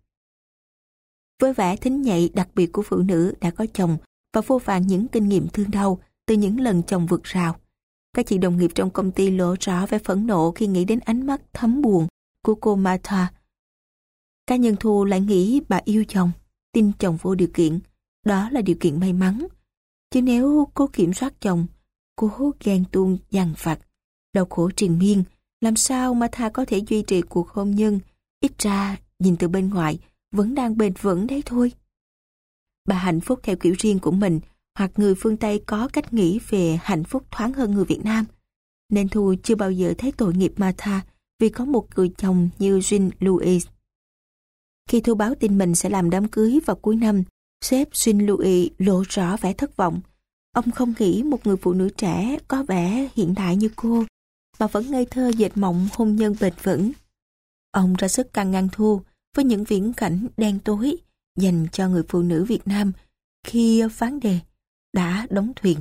Với vẻ thính nhạy đặc biệt của phụ nữ đã có chồng và vô vàn những kinh nghiệm thương đau từ những lần chồng vượt rào, các chị đồng nghiệp trong công ty lộ rõ vẻ phẫn nộ khi nghĩ đến ánh mắt thấm buồn của cô Martha. Cá nhân Thu lại nghĩ bà yêu chồng, tin chồng vô điều kiện. Đó là điều kiện may mắn. Chứ nếu cố kiểm soát chồng, cố ghen tuông dằn vặt, đau khổ triền miên, làm sao Martha có thể duy trì cuộc hôn nhân, ít ra nhìn từ bên ngoài vẫn đang bền vững đấy thôi. Bà hạnh phúc theo kiểu riêng của mình, hoặc người phương Tây có cách nghĩ về hạnh phúc thoáng hơn người Việt Nam. Nên Thu chưa bao giờ thấy tội nghiệp Martha vì có một người chồng như Jean Louis. Khi Thu báo tin mình sẽ làm đám cưới vào cuối năm, sếp Jean Louis lộ rõ vẻ thất vọng. Ông không nghĩ một người phụ nữ trẻ có vẻ hiện đại như cô mà vẫn ngây thơ dệt mộng hôn nhân bền vững. Ông ra sức can ngăn Thu với những viễn cảnh đen tối dành cho người phụ nữ Việt Nam khi ván đề đã đóng thuyền.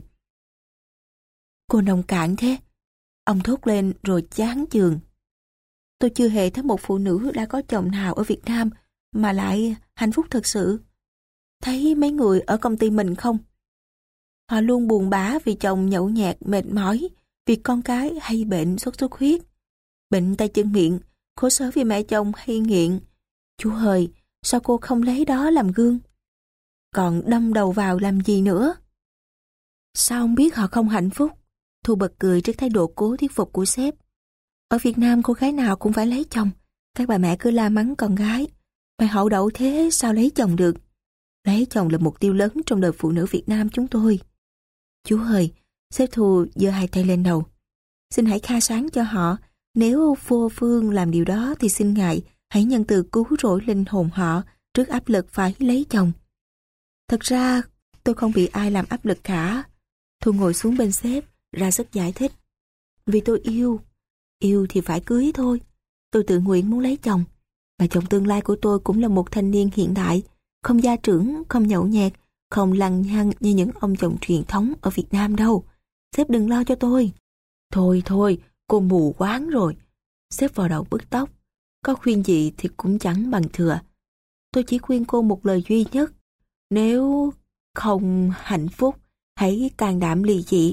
Cô nông cạn thế, ông thốt lên rồi chán chường. Tôi chưa hề thấy một phụ nữ đã có chồng nào ở Việt Nam mà lại hạnh phúc thật sự. Thấy mấy người ở công ty mình không? Họ luôn buồn bã vì chồng nhậu nhẹt mệt mỏi, vì con cái hay bệnh sốt xuất huyết, bệnh tay chân miệng, khổ sở vì mẹ chồng hay nghiện. Chú hời, sao cô không lấy đó làm gương? Còn đâm đầu vào làm gì nữa? Sao ông biết họ không hạnh phúc? Thu bật cười trước thái độ cố thuyết phục của sếp. Ở Việt Nam cô gái nào cũng phải lấy chồng. Các bà mẹ cứ la mắng con gái. Mày hậu đậu thế sao lấy chồng được? Lấy chồng là mục tiêu lớn trong đời phụ nữ Việt Nam chúng tôi. Chú ơi, sếp Thu giơ hai tay lên đầu. Xin hãy khai sáng cho họ. Nếu vô phương làm điều đó thì xin ngài hãy nhân từ cứu rỗi linh hồn họ trước áp lực phải lấy chồng. Thật ra tôi không bị ai làm áp lực cả. Thu ngồi xuống bên sếp, ra sức giải thích. Vì tôi yêu, yêu thì phải cưới thôi. Tôi tự nguyện muốn lấy chồng. Mà chồng tương lai của tôi cũng là một thanh niên hiện đại, không gia trưởng, không nhậu nhẹt, không lằng nhằng như những ông chồng truyền thống ở Việt Nam đâu. Sếp đừng lo cho tôi. Thôi thôi, cô mù quáng rồi. Sếp vào đầu bứt tóc. Có khuyên gì thì cũng chẳng bằng thừa. Tôi chỉ khuyên cô một lời duy nhất. Nếu không hạnh phúc, hãy can đảm ly dị.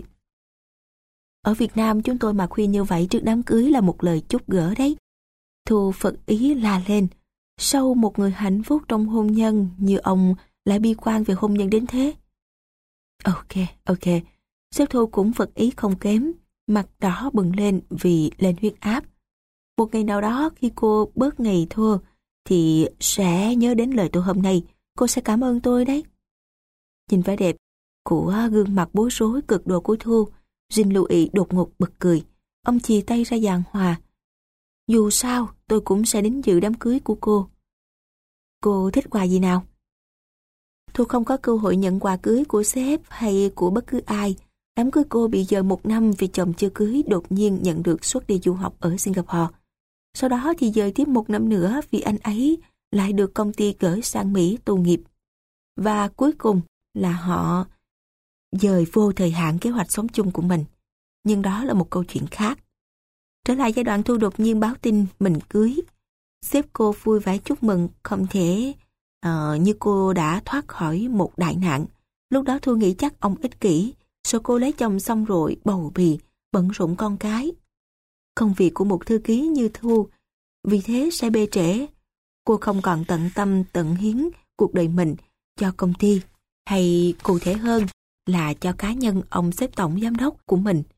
Ở Việt Nam chúng tôi mà khuyên như vậy trước đám cưới là một lời chúc gỡ đấy. Thu phật ý la lên. Sao một người hạnh phúc trong hôn nhân như ông lại bi quan về hôn nhân đến thế? Ok, ok. Sếp Thu cũng phật ý không kém. Mặt đỏ bừng lên vì lên huyết áp. Một ngày nào đó khi cô bớt ngày thua thì sẽ nhớ đến lời tôi hôm nay. Cô sẽ cảm ơn tôi đấy. Nhìn vẻ đẹp của gương mặt bối rối cực độ của Thu, Jean Louis đột ngột bật cười. Ông chìa tay ra giảng hòa. Dù sao tôi cũng sẽ đến dự đám cưới của cô. Cô thích quà gì nào? Thu không có cơ hội nhận quà cưới của sếp hay của bất cứ ai. Đám cưới cô bị dời một năm vì chồng chưa cưới đột nhiên nhận được suất đi du học ở Singapore. Sau đó thì dời tiếp một năm nữa vì anh ấy lại được công ty gửi sang Mỹ tu nghiệp. Và cuối cùng là họ dời vô thời hạn kế hoạch sống chung của mình. Nhưng đó là một câu chuyện khác. Trở lại giai đoạn Thu đột nhiên báo tin mình cưới. Sếp cô vui vẻ chúc mừng không thể uh, như cô đã thoát khỏi một đại nạn. Lúc đó Thu nghĩ chắc ông ích kỷ, sợ cô lấy chồng xong rồi bầu bì, bận rộn con cái. Công việc của một thư ký như Thu vì thế sẽ bê trễ. Cô không còn tận tâm tận hiến cuộc đời mình cho công ty, hay cụ thể hơn là cho cá nhân ông sếp tổng giám đốc của mình.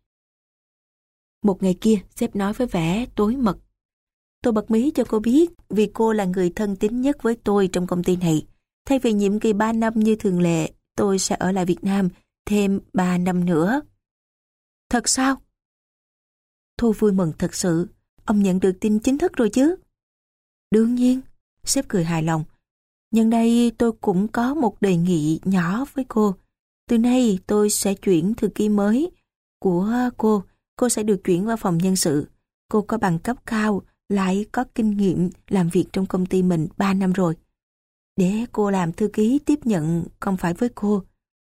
Một ngày kia, sếp nói với vẻ tối mật. Tôi bật mí cho cô biết vì cô là người thân tín nhất với tôi trong công ty này. Thay vì nhiệm kỳ ba năm như thường lệ, tôi sẽ ở lại Việt Nam thêm ba năm nữa. Thật sao? Thu vui mừng thật sự. Ông nhận được tin chính thức rồi chứ? Đương nhiên, sếp cười hài lòng. Nhân đây tôi cũng có một đề nghị nhỏ với cô. Từ nay tôi sẽ chuyển thư ký mới của cô. Cô sẽ được chuyển vào phòng nhân sự. Cô có bằng cấp cao, lại có kinh nghiệm làm việc trong công ty mình ba năm rồi. Để cô làm thư ký tiếp nhận không phải với cô.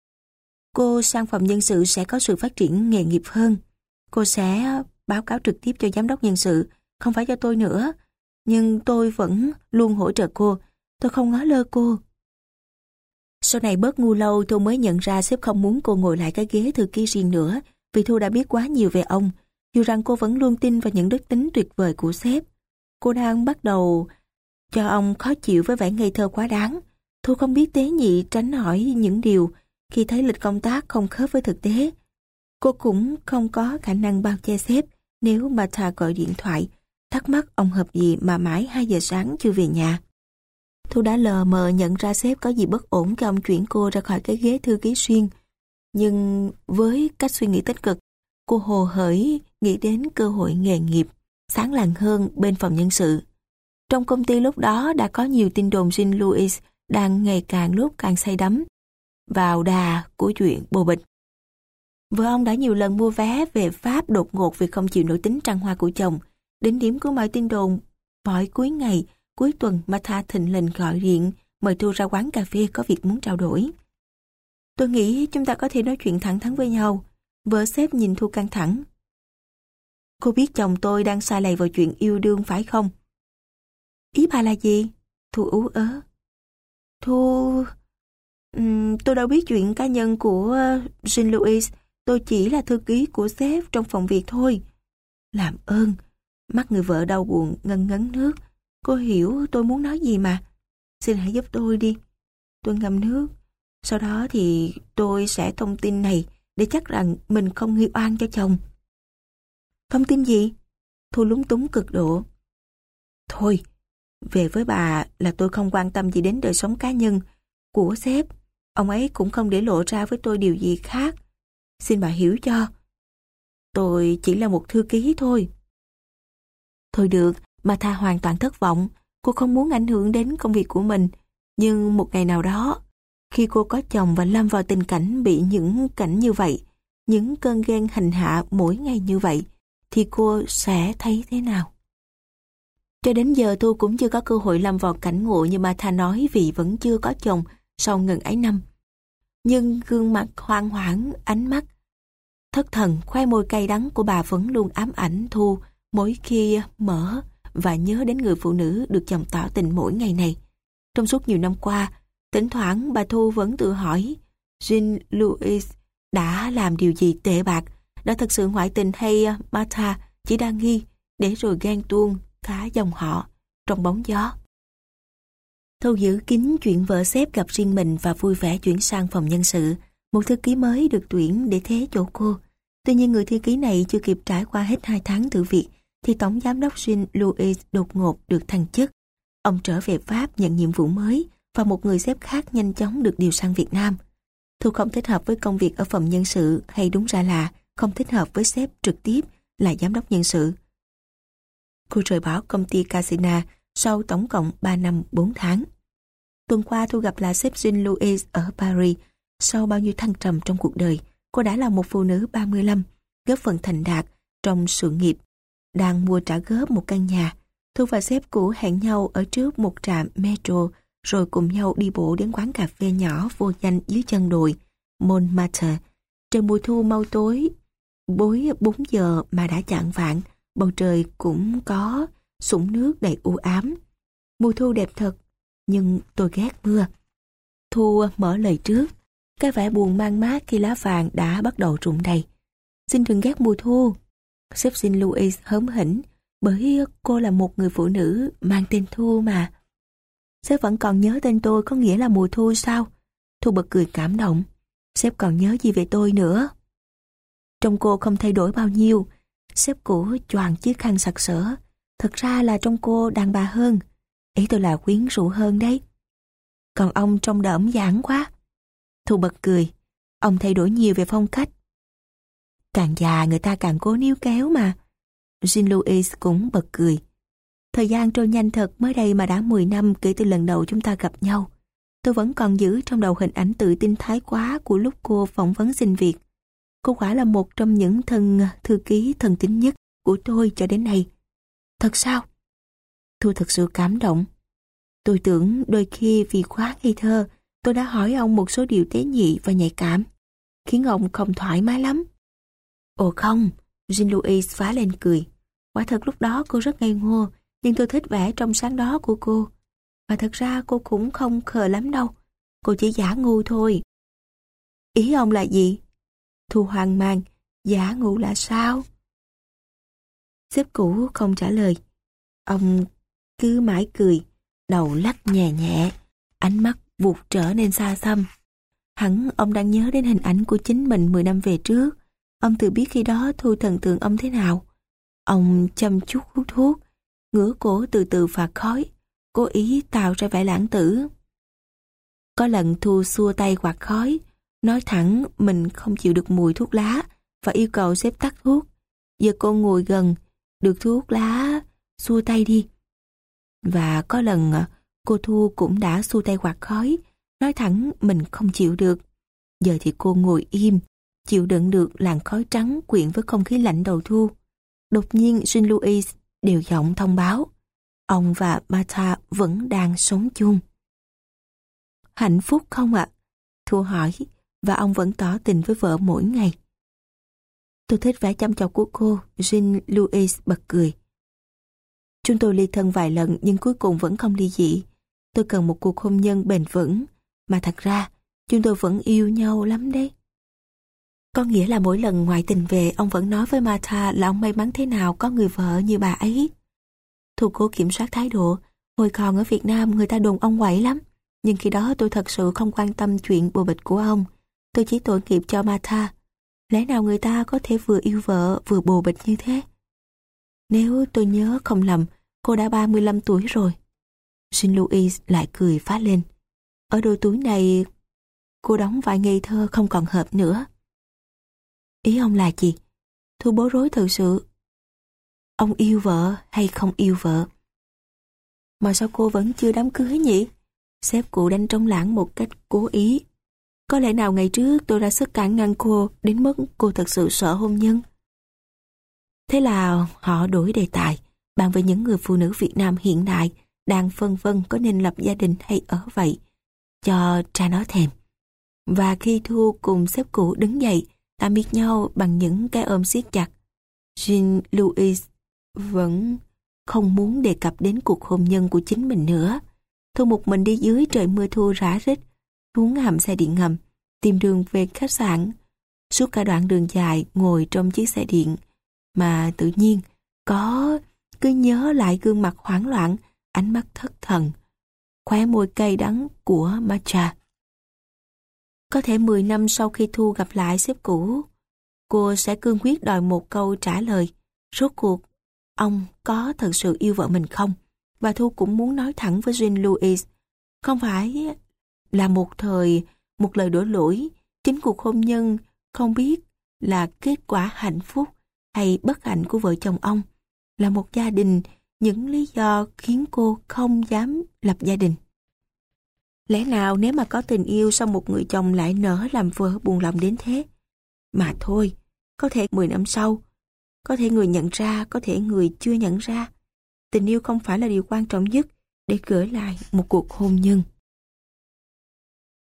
Cô sang phòng nhân sự sẽ có sự phát triển nghề nghiệp hơn. Cô sẽ báo cáo trực tiếp cho giám đốc nhân sự, không phải cho tôi nữa. Nhưng tôi vẫn luôn hỗ trợ cô. Tôi không ngó lơ cô. Sau này bớt ngu lâu, Thu mới nhận ra sếp không muốn cô ngồi lại cái ghế thư ký riêng nữa, vì Thu đã biết quá nhiều về ông, dù rằng cô vẫn luôn tin vào những đức tính tuyệt vời của sếp. Cô đang bắt đầu cho ông khó chịu với vẻ ngây thơ quá đáng. Thu không biết tế nhị tránh hỏi những điều khi thấy lịch công tác không khớp với thực tế. Cô cũng không có khả năng bao che sếp nếu Martha gọi điện thoại, thắc mắc ông hợp gì mà mãi hai giờ sáng chưa về nhà. Thu đã lờ mờ nhận ra sếp có gì bất ổn khi ông chuyển cô ra khỏi cái ghế thư ký xuyên. Nhưng với cách suy nghĩ tích cực, cô hồ hởi nghĩ đến cơ hội nghề nghiệp, sáng lạng hơn bên phòng nhân sự. Trong công ty lúc đó đã có nhiều tin đồn Jean Louis đang ngày càng lúc càng say đắm vào đà của chuyện bồ bịch. Vợ ông đã nhiều lần mua vé về Pháp đột ngột vì không chịu nổi tính trăng hoa của chồng. Đỉnh điểm của mọi tin đồn, mọi cuối ngày, cuối tuần Martha thình lình gọi điện mời Thu ra quán cà phê có việc muốn trao đổi. Tôi nghĩ chúng ta có thể nói chuyện thẳng thắn với nhau. Vợ sếp nhìn Thu căng thẳng. Cô biết chồng tôi đang sa lầy vào chuyện yêu đương phải không? Ý bà là gì? Thu ú ớ. Thu... Uhm, tôi đâu biết chuyện cá nhân của Jean Louis. Tôi chỉ là thư ký của sếp trong phòng việc thôi. Làm ơn. Mắt người vợ đau buồn ngân ngấn nước. Cô hiểu tôi muốn nói gì mà. Xin hãy giúp tôi đi. Tôi ngâm nước. Sau đó thì tôi sẽ thông tin này để chắc rằng mình không nghi oan cho chồng. Thông tin gì? Thu lúng túng cực độ. Thôi, về với bà là tôi không quan tâm gì đến đời sống cá nhân của sếp. Ông ấy cũng không để lộ ra với tôi điều gì khác. Xin bà hiểu cho. Tôi chỉ là một thư ký thôi. Thôi được, Martha hoàn toàn thất vọng. Cô không muốn ảnh hưởng đến công việc của mình. Nhưng một ngày nào đó, khi cô có chồng và lâm vào tình cảnh bị những cảnh như vậy, những cơn ghen hành hạ mỗi ngày như vậy, thì cô sẽ thấy thế nào? Cho đến giờ Thu cũng chưa có cơ hội lâm vào cảnh ngộ như Martha nói vì vẫn chưa có chồng sau ngần ấy năm. Nhưng gương mặt hoang hoảng, ánh mắt thất thần, khoe môi cay đắng của bà vẫn luôn ám ảnh Thu mỗi khi mở và nhớ đến người phụ nữ được chồng tỏ tình mỗi ngày này. Trong suốt nhiều năm qua, thỉnh thoảng bà Thu vẫn tự hỏi Jean Louis đã làm điều gì tệ bạc, đã thật sự ngoại tình hay Martha chỉ đang nghi để rồi ghen tuông cả dòng họ trong bóng gió. Thu giữ kín chuyện vợ sếp gặp riêng mình và vui vẻ chuyển sang phòng nhân sự. Một thư ký mới được tuyển để thế chỗ cô. Tuy nhiên người thư ký này chưa kịp trải qua hết hai tháng thử việc thì tổng giám đốc Jean Louis đột ngột được thăng chức. Ông trở về Pháp nhận nhiệm vụ mới và một người sếp khác nhanh chóng được điều sang Việt Nam. Thu không thích hợp với công việc ở phòng nhân sự, hay đúng ra là không thích hợp với sếp trực tiếp là giám đốc nhân sự. Cô rời bỏ công ty Casina sau tổng cộng ba năm bốn tháng. Tuần qua Thu gặp là sếp Jean Louis ở Paris. Sau bao nhiêu thăng trầm trong cuộc đời, cô đã là một phụ nữ ba mươi lăm, góp phần thành đạt trong sự nghiệp, đang mua trả góp một căn nhà. Thu và sếp cũ hẹn nhau ở trước một trạm metro, rồi cùng nhau đi bộ đến quán cà phê nhỏ vô danh dưới chân đồi Montmartre. Trời mùa thu mau tối, bối bốn giờ mà đã chạng vạng, bầu trời cũng có sũng nước đầy u ám. Mùa thu đẹp thật, nhưng tôi ghét mưa. Thu mở lời trước, cái vẻ buồn mang mát khi lá vàng đã bắt đầu rụng đầy. Xin đừng ghét mùa thu. Sếp Jean Louis hớm hỉnh, bởi cô là một người phụ nữ mang tên Thu mà. Sếp vẫn còn nhớ tên tôi có nghĩa là mùa thu sao? Thu bật cười cảm động. Sếp còn nhớ gì về tôi nữa? Trông cô không thay đổi bao nhiêu. Sếp cũ choàng chiếc khăn sặc sỡ. Thật ra là trông cô đàn bà hơn. Ý tôi là quyến rũ hơn đấy. Còn ông trông đỡm dãn quá. Thu bật cười. Ông thay đổi nhiều về phong cách. Càng già người ta càng cố níu kéo mà. Jean Louis cũng bật cười. Thời gian trôi nhanh thật, mới đây mà đã mười năm kể từ lần đầu chúng ta gặp nhau. Tôi vẫn còn giữ trong đầu hình ảnh tự tin thái quá của lúc cô phỏng vấn xin việc. Cô quả là một trong những thân thư ký thân tín nhất của tôi cho đến nay. Thật sao? Tôi thật sự cảm động. Tôi tưởng đôi khi vì quá ngây thơ, tôi đã hỏi ông một số điều tế nhị và nhạy cảm, khiến ông không thoải mái lắm. Ồ không, Jean-Louis phá lên cười. Quả thật lúc đó cô rất ngây ngô, nhưng tôi thích vẻ trong sáng đó của cô. Và thật ra cô cũng không khờ lắm đâu, cô chỉ giả ngu thôi. Ý ông là gì? Thu hoang mang, giả ngu là sao? Sếp cũ không trả lời. Ông cứ mãi cười, đầu lắc nhẹ nhẹ, ánh mắt vụt trở nên xa xăm. Hẳn ông đang nhớ đến hình ảnh của chính mình mười năm về trước. Ông tự biết khi đó Thu thần tượng ông thế nào. Ông chăm chút hút thuốc, ngửa cổ từ từ phạt khói, cố ý tạo ra vẻ lãng tử. Có lần Thu xua tay quạt khói, nói thẳng mình không chịu được mùi thuốc lá và yêu cầu sếp tắt thuốc. Giờ cô ngồi gần, được thuốc lá, xua tay đi. Và có lần cô Thu cũng đã xua tay quạt khói, nói thẳng mình không chịu được. Giờ thì cô ngồi im, chịu đựng được làn khói trắng quyện với không khí lạnh đầu thu. Đột nhiên Jean-Louis đều giọng thông báo ông và Martha vẫn đang sống chung. Hạnh phúc không ạ? Thu hỏi, và ông vẫn tỏ tình với vợ mỗi ngày. Tôi thích vẻ chăm chọc của cô. Jean-Louis bật cười. Chúng tôi ly thân vài lần nhưng cuối cùng vẫn không ly dị. Tôi cần một cuộc hôn nhân bền vững, mà thật ra chúng tôi vẫn yêu nhau lắm đấy. Có nghĩa là mỗi lần ngoại tình về, ông vẫn nói với Martha là ông may mắn thế nào có người vợ như bà ấy. Thu cố kiểm soát thái độ. Hồi còn ở Việt Nam người ta đồn ông quậy lắm. Nhưng khi đó tôi thật sự không quan tâm chuyện bồ bịch của ông. Tôi chỉ tội nghiệp cho Martha. Lẽ nào người ta có thể vừa yêu vợ vừa bồ bịch như thế? Nếu tôi nhớ không lầm, cô đã ba mươi lăm tuổi rồi. Jean-Louis lại cười phá lên. Ở độ tuổi này, cô đóng vai ngây thơ không còn hợp nữa. Ý ông là gì? Thu bối rối thật sự. Ông yêu vợ hay không yêu vợ? Mà sao cô vẫn chưa đám cưới nhỉ? Sếp cụ đánh trống lãng một cách cố ý. Có lẽ nào ngày trước tôi đã sức cản ngăn cô đến mức cô thật sự sợ hôn nhân? Thế là họ đổi đề tài, bàn về những người phụ nữ Việt Nam hiện đại đang phân vân có nên lập gia đình hay ở vậy, cho tra nó thèm. Và khi Thu cùng sếp cũ đứng dậy, tạm biệt nhau bằng những cái ôm siết chặt, Jean-Louis vẫn không muốn đề cập đến cuộc hôn nhân của chính mình nữa. Thu một mình đi dưới trời mưa thu rã rít, xuống hầm xe điện ngầm, tìm đường về khách sạn. Suốt cả đoạn đường dài ngồi trong chiếc xe điện, mà tự nhiên có cứ nhớ lại gương mặt hoảng loạn, ánh mắt thất thần, khóe môi cay đắng của Martha. Có thể mười năm sau khi Thu gặp lại sếp cũ, cô sẽ cương quyết đòi một câu trả lời. Rốt cuộc, ông có thật sự yêu vợ mình không? Và Thu cũng muốn nói thẳng với Jean-Louis. Không phải là một thời, một lời đổ lỗi. Chính cuộc hôn nhân không biết là kết quả hạnh phúc hay bất hạnh của vợ chồng ông. Là một gia đình, những lý do khiến cô không dám lập gia đình. Lẽ nào nếu mà có tình yêu sao một người chồng lại nỡ làm vợ buồn lòng đến thế? Mà thôi, có thể mười năm sau, có thể người nhận ra, có thể người chưa nhận ra. Tình yêu không phải là điều quan trọng nhất để gửi lại một cuộc hôn nhân.